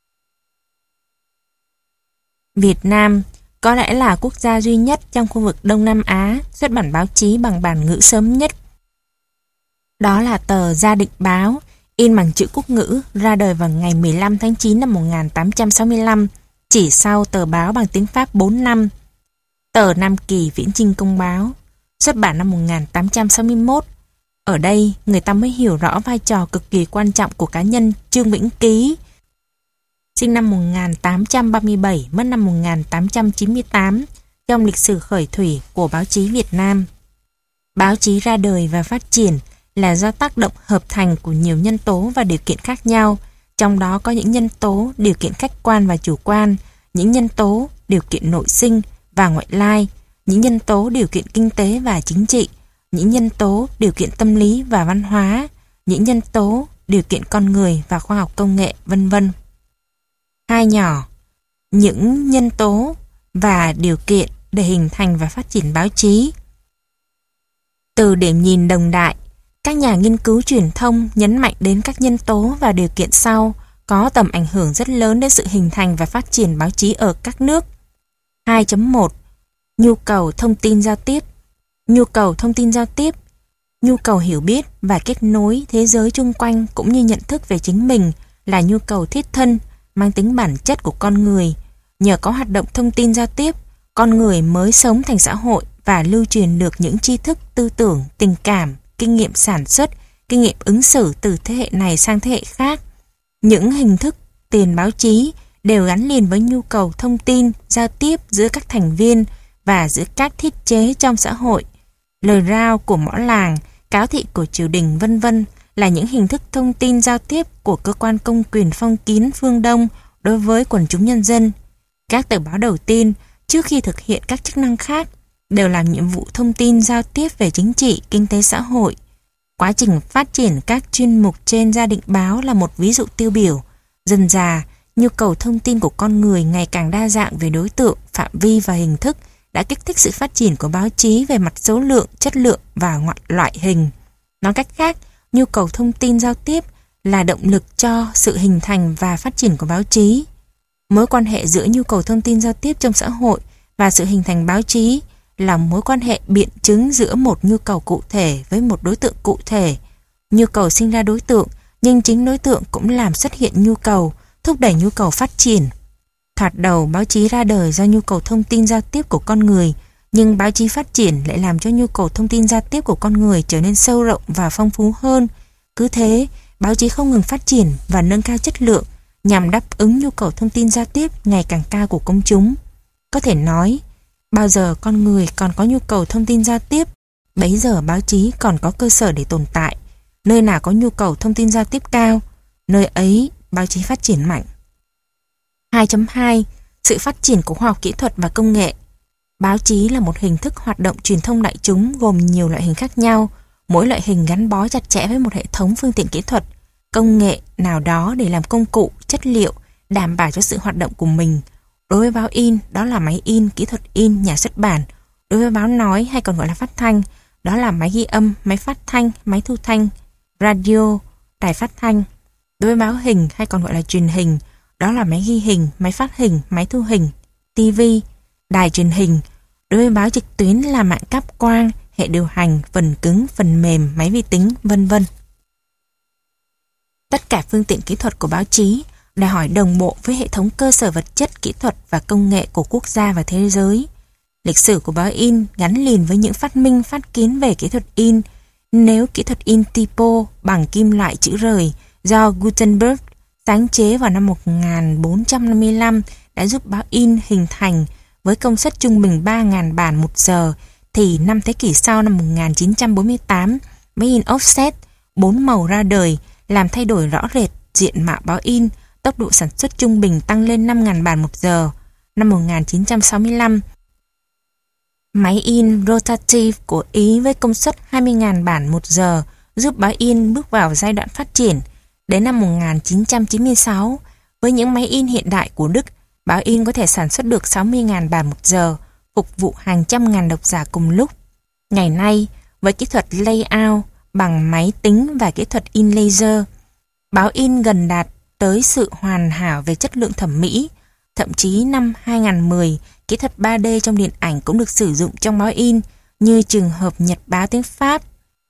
Việt Nam có lẽ là quốc gia duy nhất trong khu vực Đông Nam Á xuất bản báo chí bằng bản ngữ sớm nhất. Đó là tờ Gia Định Báo, in bằng chữ quốc ngữ, ra đời vào ngày 15 tháng 9 năm 1865, chỉ sau tờ báo bằng tiếng Pháp 4 năm. Tờ Nam Kỳ Viễn Chinh Công báo, xuất bản năm 1861. Ở đây, người ta mới hiểu rõ vai trò cực kỳ quan trọng của cá nhân Trương Vĩnh Ký, sinh năm 1837, mất năm 1898, trong lịch sử khởi thủy của báo chí Việt Nam. Báo chí ra đời và phát triển là do tác động hợp thành của nhiều nhân tố và điều kiện khác nhau, trong đó có những nhân tố điều kiện khách quan và chủ quan, những nhân tố điều kiện nội sinh và ngoại lai, những nhân tố điều kiện kinh tế và chính trị, những nhân tố điều kiện tâm lý và văn hóa, những nhân tố điều kiện con người và khoa học công nghệ, v.v. Hai nhỏ, những nhân tố và điều kiện để hình thành và phát triển báo chí. Từ điểm nhìn đồng đại, các nhà nghiên cứu truyền thông nhấn mạnh đến các nhân tố và điều kiện sau có tầm ảnh hưởng rất lớn đến sự hình thành và phát triển báo chí ở các nước. 2.1. Nhu cầu thông tin giao tiếp. Nhu cầu thông tin giao tiếp, nhu cầu hiểu biết và kết nối thế giới chung quanh cũng như nhận thức về chính mình là nhu cầu thiết thân, mang tính bản chất của con người. Nhờ có hoạt động thông tin giao tiếp, con người mới sống thành xã hội và lưu truyền được những tri thức, tư tưởng, tình cảm, kinh nghiệm sản xuất, kinh nghiệm ứng xử từ thế hệ này sang thế hệ khác. Những hình thức tiền báo chí đều gắn liền với nhu cầu thông tin, giao tiếp giữa các thành viên và giữa các thiết chế trong xã hội. Lời rao của mõ làng, cáo thị của triều đình vân vân là những hình thức thông tin giao tiếp của cơ quan công quyền phong kiến phương Đông đối với quần chúng nhân dân. Các tờ báo đầu tiên, trước khi thực hiện các chức năng khác, đều làm nhiệm vụ thông tin giao tiếp về chính trị, kinh tế xã hội. Quá trình phát triển các chuyên mục trên gia định báo là một ví dụ tiêu biểu. Dần dà, nhu cầu thông tin của con người ngày càng đa dạng về đối tượng, phạm vi và hình thức đã kích thích sự phát triển của báo chí về mặt số lượng, chất lượng và loại hình. Nói cách khác, nhu cầu thông tin giao tiếp là động lực cho sự hình thành và phát triển của báo chí. Mối quan hệ giữa nhu cầu thông tin giao tiếp trong xã hội và sự hình thành báo chí là mối quan hệ biện chứng giữa một nhu cầu cụ thể với một đối tượng cụ thể. Nhu cầu sinh ra đối tượng, nhưng chính đối tượng cũng làm xuất hiện nhu cầu, thúc đẩy nhu cầu phát triển. Thoạt đầu, báo chí ra đời do nhu cầu thông tin giao tiếp của con người, nhưng báo chí phát triển lại làm cho nhu cầu thông tin giao tiếp của con người trở nên sâu rộng và phong phú hơn. Cứ thế, báo chí không ngừng phát triển và nâng cao chất lượng nhằm đáp ứng nhu cầu thông tin giao tiếp ngày càng cao của công chúng. Có thể nói, bao giờ con người còn có nhu cầu thông tin giao tiếp, bấy giờ báo chí còn có cơ sở để tồn tại. Nơi nào có nhu cầu thông tin giao tiếp cao, nơi ấy báo chí phát triển mạnh. 2.2. Sự phát triển của khoa học kỹ thuật và công nghệ. Báo chí là một hình thức hoạt động truyền thông đại chúng gồm nhiều loại hình khác nhau, mỗi loại hình gắn bó chặt chẽ với một hệ thống phương tiện kỹ thuật, công nghệ nào đó để làm công cụ, chất liệu, đảm bảo cho sự hoạt động của mình. Đối với báo in, đó là máy in, kỹ thuật in, nhà xuất bản. Đối với báo nói hay còn gọi là phát thanh, đó là máy ghi âm, máy phát thanh, máy thu thanh, radio, đài phát thanh. Đối với báo hình hay còn gọi là truyền hình, đó là máy ghi hình, máy phát hình, máy thu hình, TV, đài truyền hình. Đối với báo trực tuyến là mạng cáp quang, hệ điều hành, phần cứng, phần mềm, máy vi tính, vân vân. Tất cả phương tiện kỹ thuật của báo chí đòi hỏi đồng bộ với hệ thống cơ sở vật chất, kỹ thuật và công nghệ của quốc gia và thế giới. Lịch sử của báo in gắn liền với những phát minh phát kiến về kỹ thuật in. Nếu kỹ thuật in typo bằng kim loại chữ rời do Gutenberg sáng chế vào năm 1455 đã giúp báo in hình thành với công suất trung bình 3.000 bản một giờ, thì năm thế kỷ sau, năm 1948, máy in offset 4 màu ra đời, làm thay đổi rõ rệt diện mạo báo in, tốc độ sản xuất trung bình tăng lên 5.000 bản một giờ. Năm 1965, máy in rotative của Ý với công suất 20.000 bản một giờ giúp báo in bước vào giai đoạn phát triển. Đến năm 1996, với những máy in hiện đại của Đức, báo in có thể sản xuất được 60.000 bản một giờ, phục vụ hàng trăm ngàn độc giả cùng lúc. Ngày nay, với kỹ thuật layout bằng máy tính và kỹ thuật in laser, báo in gần đạt tới sự hoàn hảo về chất lượng thẩm mỹ. Thậm chí năm 2010, kỹ thuật 3D trong điện ảnh cũng được sử dụng trong báo in, như trường hợp nhật báo tiếng Pháp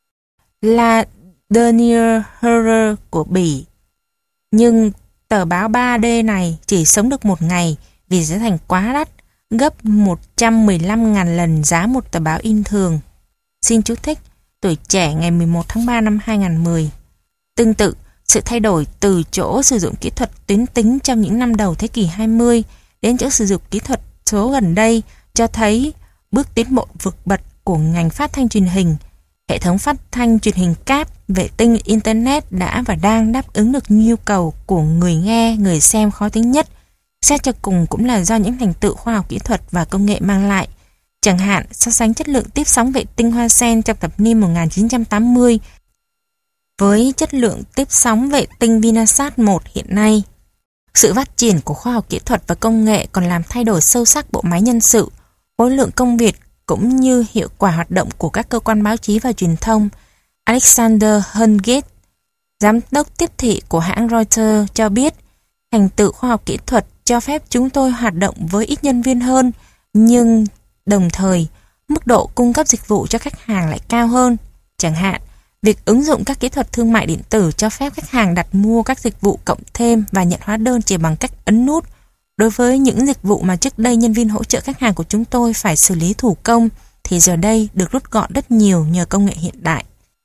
La Dernière Heure của Bỉ. Nhưng tờ báo 3D này chỉ sống được một ngày vì giá thành quá đắt, gấp 115.000 lần giá một tờ báo in thường. Xin chú thích, Tuổi Trẻ ngày 11 tháng 3 năm 2010. Tương tự, sự thay đổi từ chỗ sử dụng kỹ thuật tuyến tính trong những năm đầu thế kỷ 20 đến chỗ sử dụng kỹ thuật số gần đây cho thấy bước tiến bộ vượt bậc của ngành phát thanh truyền hình. Hệ thống phát thanh truyền hình cáp, vệ tinh, Internet đã và đang đáp ứng được nhu cầu của người nghe, người xem khó tính nhất. Xét cho cùng cũng là do những thành tựu khoa học kỹ thuật và công nghệ mang lại. Chẳng hạn, so sánh chất lượng tiếp sóng vệ tinh Hoa Sen trong thập niên 1980 với chất lượng tiếp sóng vệ tinh Vinasat 1 hiện nay. Sự phát triển của khoa học kỹ thuật và công nghệ còn làm thay đổi sâu sắc bộ máy nhân sự. khối lượng công việc cũng như hiệu quả hoạt động của các cơ quan báo chí và truyền thông. Alexander Hungate, giám đốc tiếp thị của hãng Reuters cho biết, thành tựu khoa học kỹ thuật cho phép chúng tôi hoạt động với ít nhân viên hơn, nhưng đồng thời, mức độ cung cấp dịch vụ cho khách hàng lại cao hơn. Chẳng hạn, việc ứng dụng các kỹ thuật thương mại điện tử cho phép khách hàng đặt mua các dịch vụ cộng thêm và nhận hóa đơn chỉ bằng cách ấn nút. Đối với những dịch vụ mà trước đây nhân viên hỗ trợ khách hàng của chúng tôi phải xử lý thủ công, thì giờ đây được rút gọn rất nhiều nhờ công nghệ hiện đại.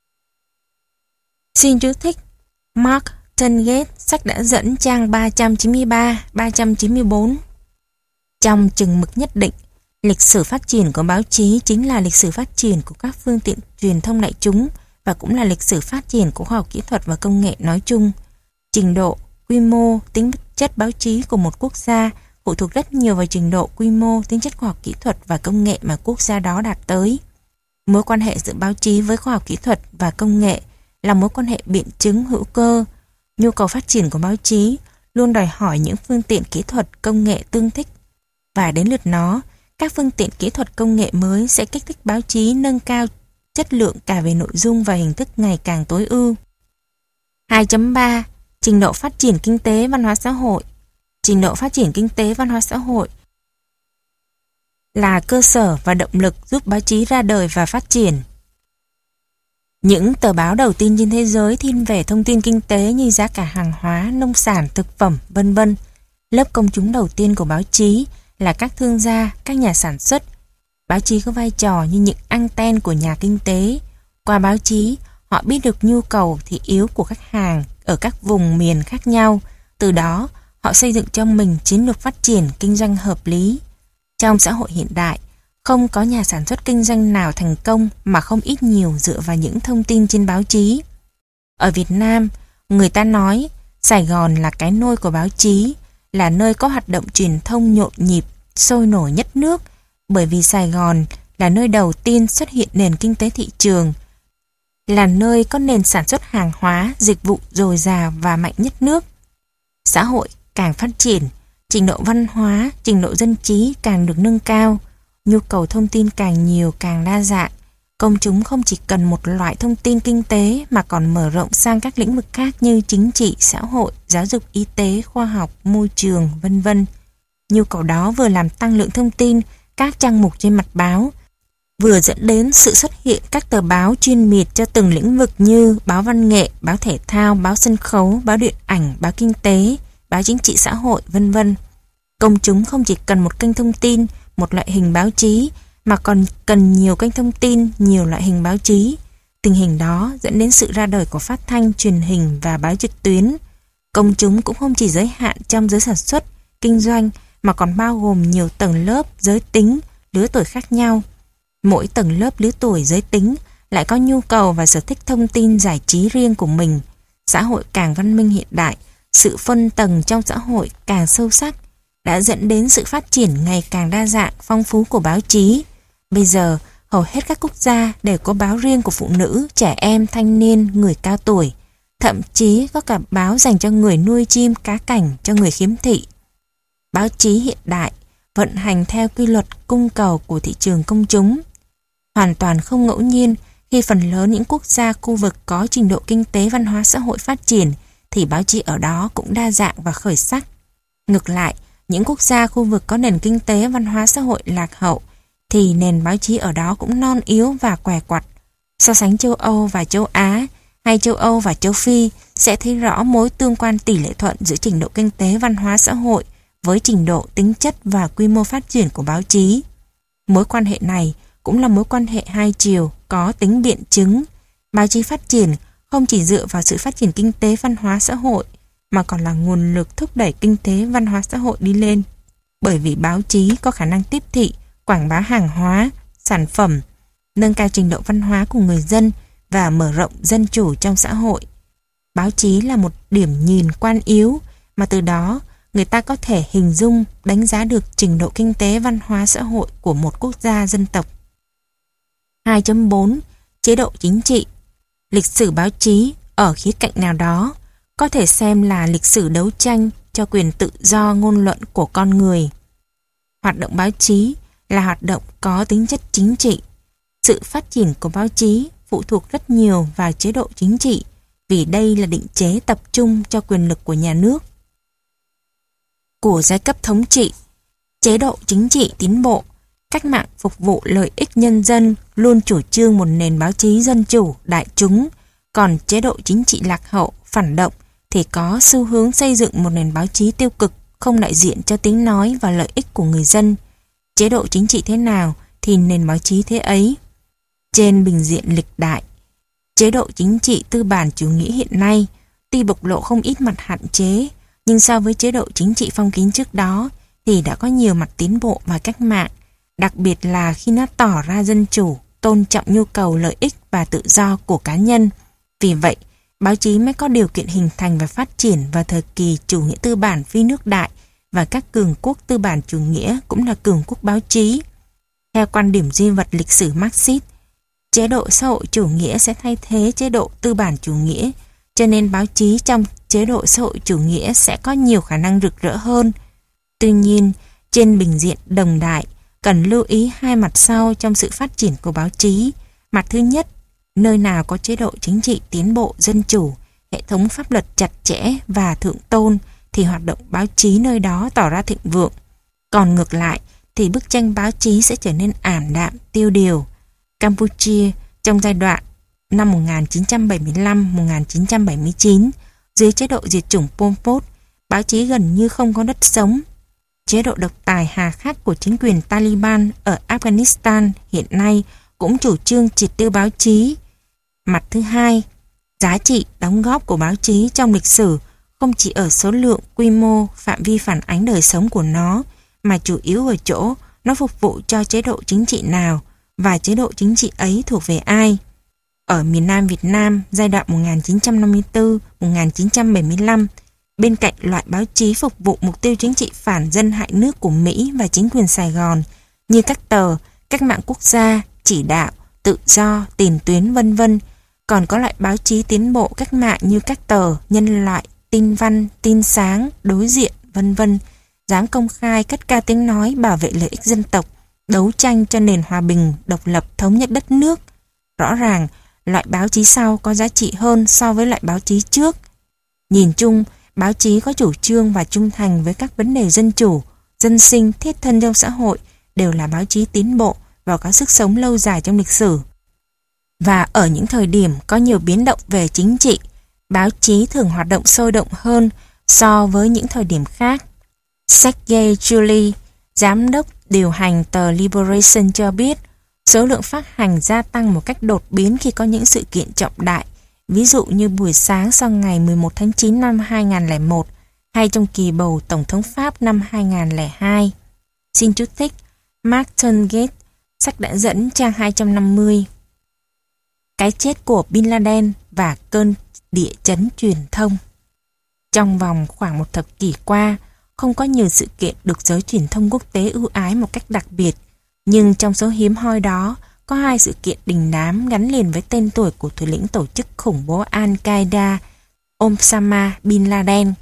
Xin chú thích Mark Tengate, sách đã dẫn trang 393-394. Trong chừng mực nhất định, lịch sử phát triển của báo chí chính là lịch sử phát triển của các phương tiện truyền thông đại chúng và cũng là lịch sử phát triển của khoa học kỹ thuật và công nghệ nói chung. Trình độ, quy mô, tính chất báo chí của một quốc gia phụ thuộc rất nhiều vào trình độ, quy mô, tính chất khoa học kỹ thuật và công nghệ mà quốc gia đó đạt tới. Mối quan hệ giữa báo chí với khoa học kỹ thuật và công nghệ là mối quan hệ biện chứng hữu cơ. Nhu cầu phát triển của báo chí luôn đòi hỏi những phương tiện kỹ thuật công nghệ tương thích. Và đến lượt nó, các phương tiện kỹ thuật công nghệ mới sẽ kích thích báo chí nâng cao chất lượng cả về nội dung và hình thức ngày càng tối ưu. 2.3. Trình độ phát triển kinh tế văn hóa xã hội. Trình độ phát triển kinh tế văn hóa xã hội là cơ sở và động lực giúp báo chí ra đời và phát triển. Những tờ báo đầu tiên trên thế giới thiên về thông tin kinh tế như giá cả hàng hóa, nông sản, thực phẩm, vân vân. Lớp công chúng đầu tiên của báo chí là các thương gia, các nhà sản xuất. Báo chí có vai trò như những anten của nhà kinh tế. Qua báo chí, họ biết được nhu cầu thị yếu của khách hàng ở các vùng miền khác nhau. Từ đó, họ xây dựng cho mình chiến lược phát triển kinh doanh hợp lý. Trong xã hội hiện đại, không có nhà sản xuất kinh doanh nào thành công mà không ít nhiều dựa vào những thông tin trên báo chí. Ở Việt Nam, người ta nói Sài Gòn là cái nôi của báo chí, là nơi có hoạt động truyền thông nhộn nhịp, sôi nổi nhất nước, bởi vì Sài Gòn là nơi đầu tiên xuất hiện nền kinh tế thị trường, là nơi có nền sản xuất hàng hóa, dịch vụ dồi dào và mạnh nhất nước. Xã hội càng phát triển, trình độ văn hóa, trình độ dân trí càng được nâng cao, nhu cầu thông tin càng nhiều càng đa dạng. Công chúng không chỉ cần một loại thông tin kinh tế mà còn mở rộng sang các lĩnh vực khác như chính trị, xã hội, giáo dục, y tế, khoa học, môi trường, vân vân. Nhu cầu đó vừa làm tăng lượng thông tin, các trang mục trên mặt báo, vừa dẫn đến sự xuất hiện các tờ báo chuyên biệt cho từng lĩnh vực như báo văn nghệ, báo thể thao, báo sân khấu, báo điện ảnh, báo kinh tế, báo chính trị xã hội, vân vân. Công chúng không chỉ cần một kênh thông tin, một loại hình báo chí, mà còn cần nhiều kênh thông tin, nhiều loại hình báo chí. Tình hình đó dẫn đến sự ra đời của phát thanh, truyền hình và báo trực tuyến. Công chúng cũng không chỉ giới hạn trong giới sản xuất, kinh doanh, mà còn bao gồm nhiều tầng lớp, giới tính, lứa tuổi khác nhau. Mỗi tầng lớp, lứa tuổi, giới tính lại có nhu cầu và sở thích thông tin giải trí riêng của mình. Xã hội càng văn minh hiện đại, sự phân tầng trong xã hội càng sâu sắc, đã dẫn đến sự phát triển ngày càng đa dạng, phong phú của báo chí. Bây giờ, hầu hết các quốc gia đều có báo riêng của phụ nữ, trẻ em, thanh niên, người cao tuổi. Thậm chí có cả báo dành cho người nuôi chim, cá cảnh, cho người khiếm thị. Báo chí hiện đại vận hành theo quy luật cung cầu của thị trường công chúng. Hoàn toàn không ngẫu nhiên khi phần lớn những quốc gia khu vực có trình độ kinh tế văn hóa xã hội phát triển thì báo chí ở đó cũng đa dạng và khởi sắc. Ngược lại, những quốc gia khu vực có nền kinh tế văn hóa xã hội lạc hậu thì nền báo chí ở đó cũng non yếu và què quặt. So sánh châu Âu và châu Á hay châu Âu và châu Phi sẽ thấy rõ mối tương quan tỷ lệ thuận giữa trình độ kinh tế văn hóa xã hội với trình độ, tính chất và quy mô phát triển của báo chí. Mối quan hệ này cũng là mối quan hệ hai chiều có tính biện chứng. Báo chí phát triển không chỉ dựa vào sự phát triển kinh tế văn hóa xã hội mà còn là nguồn lực thúc đẩy kinh tế văn hóa xã hội đi lên. Bởi vì báo chí có khả năng tiếp thị, quảng bá hàng hóa, sản phẩm, nâng cao trình độ văn hóa của người dân và mở rộng dân chủ trong xã hội. Báo chí là một điểm nhìn quan yếu mà từ đó người ta có thể hình dung, đánh giá được trình độ kinh tế văn hóa xã hội của một quốc gia dân tộc. 2.4. Chế độ chính trị. Lịch sử báo chí ở khía cạnh nào đó có thể xem là lịch sử đấu tranh cho quyền tự do ngôn luận của con người. Hoạt động báo chí là hoạt động có tính chất chính trị. Sự phát triển của báo chí phụ thuộc rất nhiều vào chế độ chính trị, vì đây là định chế tập trung cho quyền lực của nhà nước, của giai cấp thống trị. Chế độ chính trị tiến bộ, cách mạng phục vụ lợi ích nhân dân luôn chủ trương một nền báo chí dân chủ, đại chúng, còn chế độ chính trị lạc hậu, phản động thì có xu hướng xây dựng một nền báo chí tiêu cực, không đại diện cho tiếng nói và lợi ích của người dân. Chế độ chính trị thế nào thì nền báo chí thế ấy. Trên bình diện lịch đại, chế độ chính trị tư bản chủ nghĩa hiện nay tuy bộc lộ không ít mặt hạn chế, nhưng so với chế độ chính trị phong kiến trước đó thì đã có nhiều mặt tiến bộ và cách mạng, đặc biệt là khi nó tỏ ra dân chủ, tôn trọng nhu cầu lợi ích và tự do của cá nhân. Vì vậy, báo chí mới có điều kiện hình thành và phát triển vào thời kỳ chủ nghĩa tư bản phi nước đại, và các cường quốc tư bản chủ nghĩa cũng là cường quốc báo chí. Theo quan điểm duy vật lịch sử Marxist, chế độ xã hội chủ nghĩa sẽ thay thế chế độ tư bản chủ nghĩa, cho nên báo chí trong chế độ xã hội chủ nghĩa sẽ có nhiều khả năng rực rỡ hơn. Tuy nhiên, trên bình diện đồng đại, cần lưu ý hai mặt sau trong sự phát triển của báo chí. Mặt thứ nhất, nơi nào có chế độ chính trị tiến bộ dân chủ, hệ thống pháp luật chặt chẽ và thượng tôn thì hoạt động báo chí nơi đó tỏ ra thịnh vượng. Còn ngược lại thì bức tranh báo chí sẽ trở nên ảm đạm, tiêu điều. Campuchia trong giai đoạn năm 1975-1979 dưới chế độ diệt chủng Pol Pot, báo chí gần như không có đất sống. Chế độ độc tài hà khắc của chính quyền Taliban ở Afghanistan hiện nay cũng chủ trương triệt tiêu báo chí. Mặt thứ hai, giá trị đóng góp của báo chí trong lịch sử không chỉ ở số lượng, quy mô, phạm vi phản ánh đời sống của nó, mà chủ yếu ở chỗ nó phục vụ cho chế độ chính trị nào và chế độ chính trị ấy thuộc về ai. Ở miền Nam Việt Nam, giai đoạn 1954-1975, bên cạnh loại báo chí phục vụ mục tiêu chính trị phản dân hại nước của Mỹ và chính quyền Sài Gòn, như các tờ Cách mạng Quốc gia, Chỉ đạo, Tự do, Tiền tuyến vân vân, còn có loại báo chí tiến bộ cách mạng như các tờ Nhân loại, Tin văn, Tin sáng, Đối diện vân vân, dám công khai cất cao tiếng nói bảo vệ lợi ích dân tộc, đấu tranh cho nền hòa bình, độc lập, thống nhất đất nước. Rõ ràng, loại báo chí sau có giá trị hơn so với loại báo chí trước. Nhìn chung, báo chí có chủ trương và trung thành với các vấn đề dân chủ, dân sinh, thiết thân trong xã hội đều là báo chí tiến bộ và có sức sống lâu dài trong lịch sử. Và ở những thời điểm có nhiều biến động về chính trị, báo chí thường hoạt động sôi động hơn so với những thời điểm khác. Sergei July, giám đốc điều hành tờ Liberation cho biết, số lượng phát hành gia tăng một cách đột biến khi có những sự kiện trọng đại, ví dụ như buổi sáng sau ngày 11 tháng 9 năm 2001 hay trong kỳ bầu Tổng thống Pháp năm 2002. Xin chú thích, Mark Tungate, sách đã dẫn trang 250. Cái chết của Bin Laden và cơn địa chấn truyền thông. Trong vòng khoảng một thập kỷ qua, không có nhiều sự kiện được giới truyền thông quốc tế ưu ái một cách đặc biệt, nhưng trong số hiếm hoi đó, có hai sự kiện đình đám gắn liền với tên tuổi của thủ lĩnh tổ chức khủng bố Al-Qaeda, Osama Bin Laden.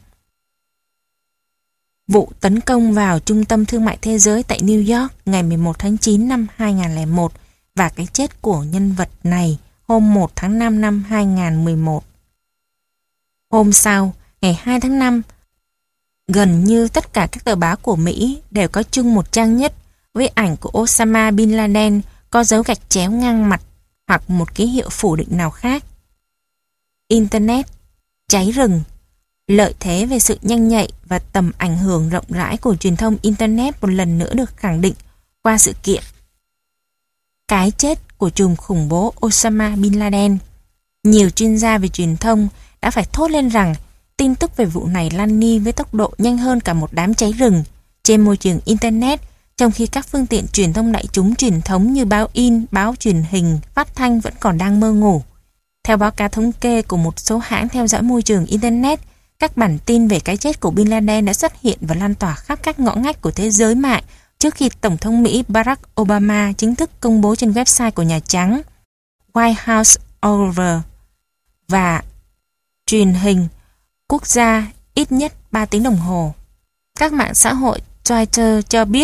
Vụ tấn công vào Trung tâm Thương mại Thế giới tại New York ngày 11 tháng 9 năm 2001 và cái chết của nhân vật này hôm 1 tháng 5 năm 2011. Hôm sau, ngày 2 tháng 5, gần như tất cả các tờ báo của Mỹ đều có chung một trang nhất với ảnh của Osama Bin Laden có dấu gạch chéo ngang mặt hoặc một ký hiệu phủ định nào khác. Internet, cháy rừng, lợi thế về sự nhanh nhạy và tầm ảnh hưởng rộng rãi của truyền thông Internet một lần nữa được khẳng định qua sự kiện cái chết của trùm khủng bố Osama Bin Laden. Nhiều chuyên gia về truyền thông đã phải thốt lên rằng tin tức về vụ này lan đi với tốc độ nhanh hơn cả một đám cháy rừng trên môi trường Internet, trong khi các phương tiện truyền thông đại chúng truyền thống như báo in, báo truyền hình, phát thanh vẫn còn đang mơ ngủ. Theo báo cáo thống kê của một số hãng theo dõi môi trường Internet, các bản tin về cái chết của Bin Laden đã xuất hiện và lan tỏa khắp các ngõ ngách của thế giới mạng trước khi Tổng thống Mỹ Barack Obama chính thức công bố trên website của Nhà Trắng White House Over và truyền hình quốc gia ít nhất 3 tiếng đồng hồ. Các mạng xã hội Twitter cho biết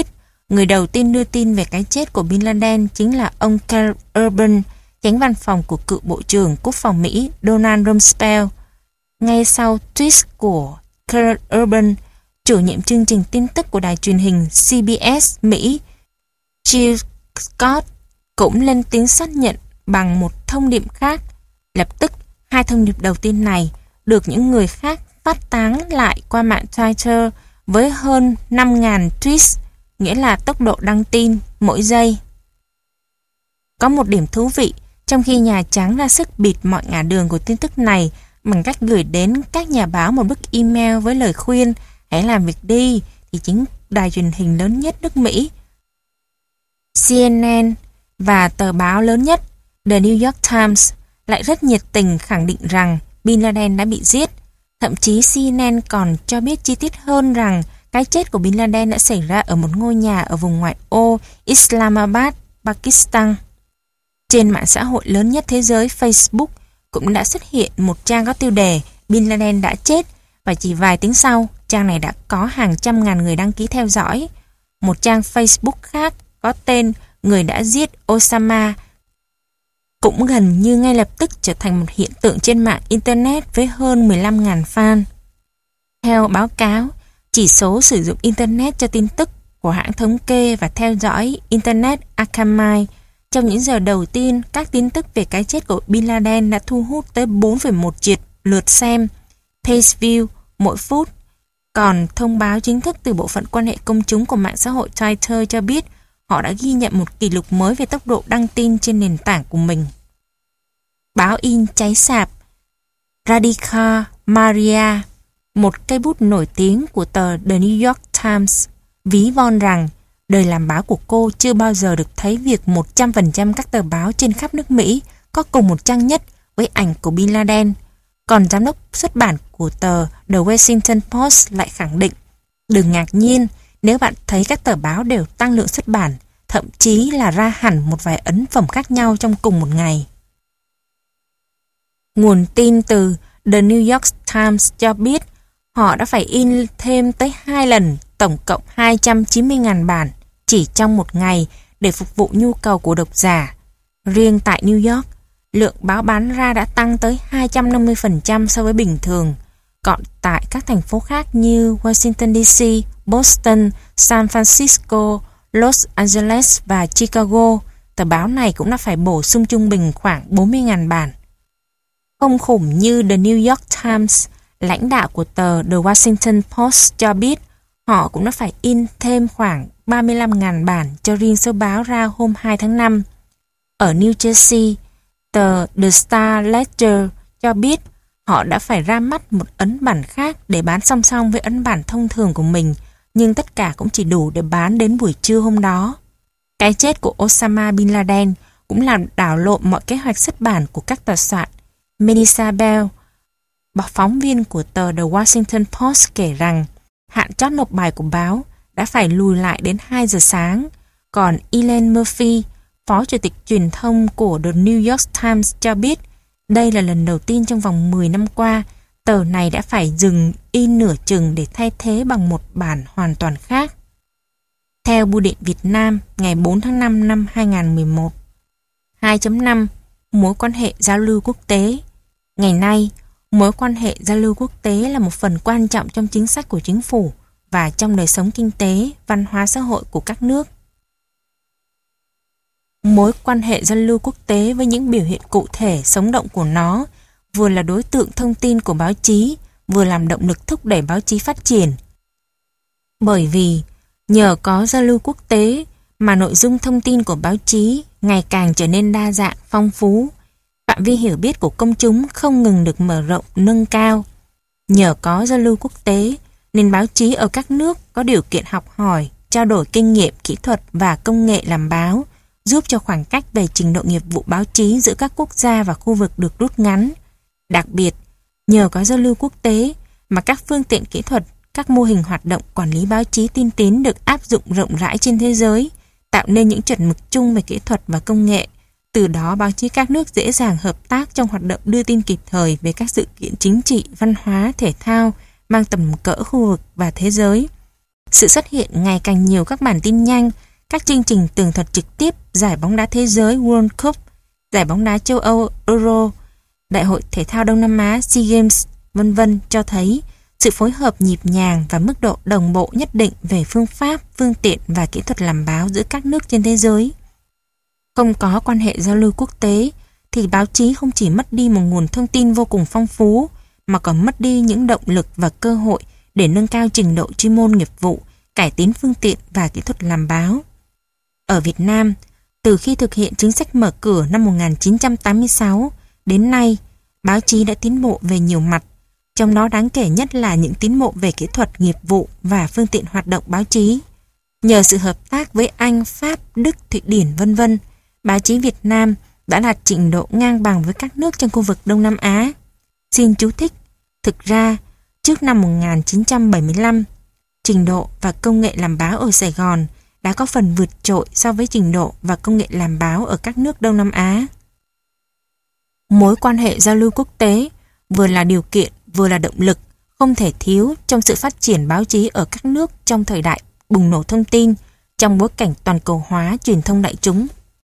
Người đầu tiên đưa tin về cái chết của Bin Laden chính là ông Carl Urban, chánh văn phòng của cựu Bộ trưởng Quốc phòng Mỹ Donald Rumsfeld. Ngay sau tweet của Carl Urban, chủ nhiệm chương trình tin tức của đài truyền hình CBS Mỹ Jill Scott cũng lên tiếng xác nhận bằng một thông điệp khác. Lập tức, hai thông điệp đầu tiên này được những người khác phát tán lại qua mạng Twitter với hơn 5.000 tweets, nghĩa là tốc độ đăng tin mỗi giây. Có một điểm thú vị, trong khi Nhà Trắng ra sức bịt mọi ngả đường của tin tức này bằng cách gửi đến các nhà báo một bức email với lời khuyên hãy làm việc đi, thì chính đài truyền hình lớn nhất nước Mỹ, CNN, và tờ báo lớn nhất, The New York Times, lại rất nhiệt tình khẳng định rằng Bin Laden đã bị giết. Thậm chí CNN còn cho biết chi tiết hơn rằng cái chết của Bin Laden đã xảy ra ở một ngôi nhà ở vùng ngoại ô Islamabad, Pakistan. Trên mạng xã hội lớn nhất thế giới Facebook cũng đã xuất hiện một trang có tiêu đề Bin Laden đã chết, và chỉ vài tiếng sau, trang này đã có hàng trăm ngàn người đăng ký theo dõi. Một trang Facebook khác có tên Người đã giết Osama cũng gần như ngay lập tức trở thành một hiện tượng trên mạng Internet với hơn 15.000 fan. Theo báo cáo, chỉ số sử dụng Internet cho tin tức của hãng thống kê và theo dõi Internet Akamai, trong những giờ đầu tiên, các tin tức về cái chết của Bin Laden đã thu hút tới 4,1 triệu lượt xem, page view mỗi phút. Còn thông báo chính thức từ bộ phận quan hệ công chúng của mạng xã hội Twitter cho biết họ đã ghi nhận một kỷ lục mới về tốc độ đăng tin trên nền tảng của mình. Báo in cháy sạp Radhika Maria, một cây bút nổi tiếng của tờ The New York Times, ví von rằng đời làm báo của cô chưa bao giờ được thấy việc 100% các tờ báo trên khắp nước Mỹ có cùng một trang nhất với ảnh của Bin Laden. Còn giám đốc xuất bản của tờ The Washington Post lại khẳng định, đừng ngạc nhiên nếu bạn thấy các tờ báo đều tăng lượng xuất bản, thậm chí là ra hẳn một vài ấn phẩm khác nhau trong cùng một ngày. Nguồn tin từ The New York Times cho biết họ đã phải in thêm tới 2 lần, tổng cộng 290.000 bản chỉ trong một ngày để phục vụ nhu cầu của độc giả. Riêng tại New York, lượng báo bán ra đã tăng tới 250% so với bình thường. Còn tại các thành phố khác như Washington DC, Boston, San Francisco, Los Angeles và Chicago, tờ báo này cũng đã phải bổ sung trung bình khoảng 40.000 bản. Không khủng như The New York Times, lãnh đạo của tờ The Washington Post cho biết họ cũng đã phải in thêm khoảng 35.000 bản cho riêng số báo ra hôm 2 tháng 5. Ở New Jersey, tờ The Star Ledger cho biết họ đã phải ra mắt một ấn bản khác để bán song song với ấn bản thông thường của mình, nhưng tất cả cũng chỉ đủ để bán đến buổi trưa hôm đó. Cái chết của Osama Bin Laden cũng làm đảo lộn mọi kế hoạch xuất bản của các tòa soạn. Melissa Bell, phóng viên của tờ The Washington Post kể rằng hạn chót nộp bài của báo đã phải lùi lại đến 2 giờ sáng. Còn Elaine Murphy, phó chủ tịch truyền thông của The New York Times cho biết đây là lần đầu tiên trong vòng 10 năm qua tờ này đã phải dừng in nửa chừng để thay thế bằng một bản hoàn toàn khác. Theo Bưu điện Việt Nam ngày 4 tháng 5 năm 2011, 2.5 Mối quan hệ giao lưu quốc tế. Ngày nay, mối quan hệ giao lưu quốc tế là một phần quan trọng trong chính sách của chính phủ và trong đời sống kinh tế, văn hóa xã hội của các nước. Mối quan hệ giao lưu quốc tế với những biểu hiện cụ thể sống động của nó vừa là đối tượng thông tin của báo chí, vừa làm động lực thúc đẩy báo chí phát triển. Bởi vì nhờ có giao lưu quốc tế mà nội dung thông tin của báo chí ngày càng trở nên đa dạng, phong phú. Phạm vi hiểu biết của công chúng không ngừng được mở rộng, nâng cao. Nhờ có giao lưu quốc tế nên báo chí ở các nước có điều kiện học hỏi, trao đổi kinh nghiệm, kỹ thuật và công nghệ làm báo, giúp cho khoảng cách về trình độ nghiệp vụ báo chí giữa các quốc gia và khu vực được rút ngắn. Đặc biệt, nhờ có giao lưu quốc tế mà các phương tiện kỹ thuật, các mô hình hoạt động quản lý báo chí tiên tiến được áp dụng rộng rãi trên thế giới, tạo nên những chuẩn mực chung về kỹ thuật và công nghệ. Từ đó báo chí các nước dễ dàng hợp tác trong hoạt động đưa tin kịp thời về các sự kiện chính trị, văn hóa, thể thao mang tầm cỡ khu vực và thế giới. Sự xuất hiện ngày càng nhiều các bản tin nhanh, các chương trình tường thuật trực tiếp giải bóng đá thế giới World Cup, giải bóng đá châu Âu Euro, Đại hội thể thao Đông Nam Á SEA Games, v.v. cho thấy sự phối hợp nhịp nhàng và mức độ đồng bộ nhất định về phương pháp, phương tiện và kỹ thuật làm báo giữa các nước trên thế giới. Không có quan hệ giao lưu quốc tế thì báo chí không chỉ mất đi một nguồn thông tin vô cùng phong phú mà còn mất đi những động lực và cơ hội để nâng cao trình độ chuyên môn nghiệp vụ, cải tiến phương tiện và kỹ thuật làm báo. Ở Việt Nam, từ khi thực hiện chính sách mở cửa năm 1986 đến nay, báo chí đã tiến bộ về nhiều mặt, trong đó đáng kể nhất là những tiến bộ về kỹ thuật nghiệp vụ và phương tiện hoạt động báo chí. Nhờ sự hợp tác với Anh, Pháp, Đức, Thụy Điển v.v., báo chí Việt Nam đã đạt trình độ ngang bằng với các nước trong khu vực Đông Nam Á. Xin chú thích, thực ra, trước năm 1975, trình độ và công nghệ làm báo ở Sài Gòn đã có phần vượt trội so với trình độ và công nghệ làm báo ở các nước Đông Nam Á. Mối quan hệ giao lưu quốc tế vừa là điều kiện vừa là động lực không thể thiếu trong sự phát triển báo chí ở các nước trong thời đại bùng nổ thông tin, trong bối cảnh toàn cầu hóa truyền thông đại chúng.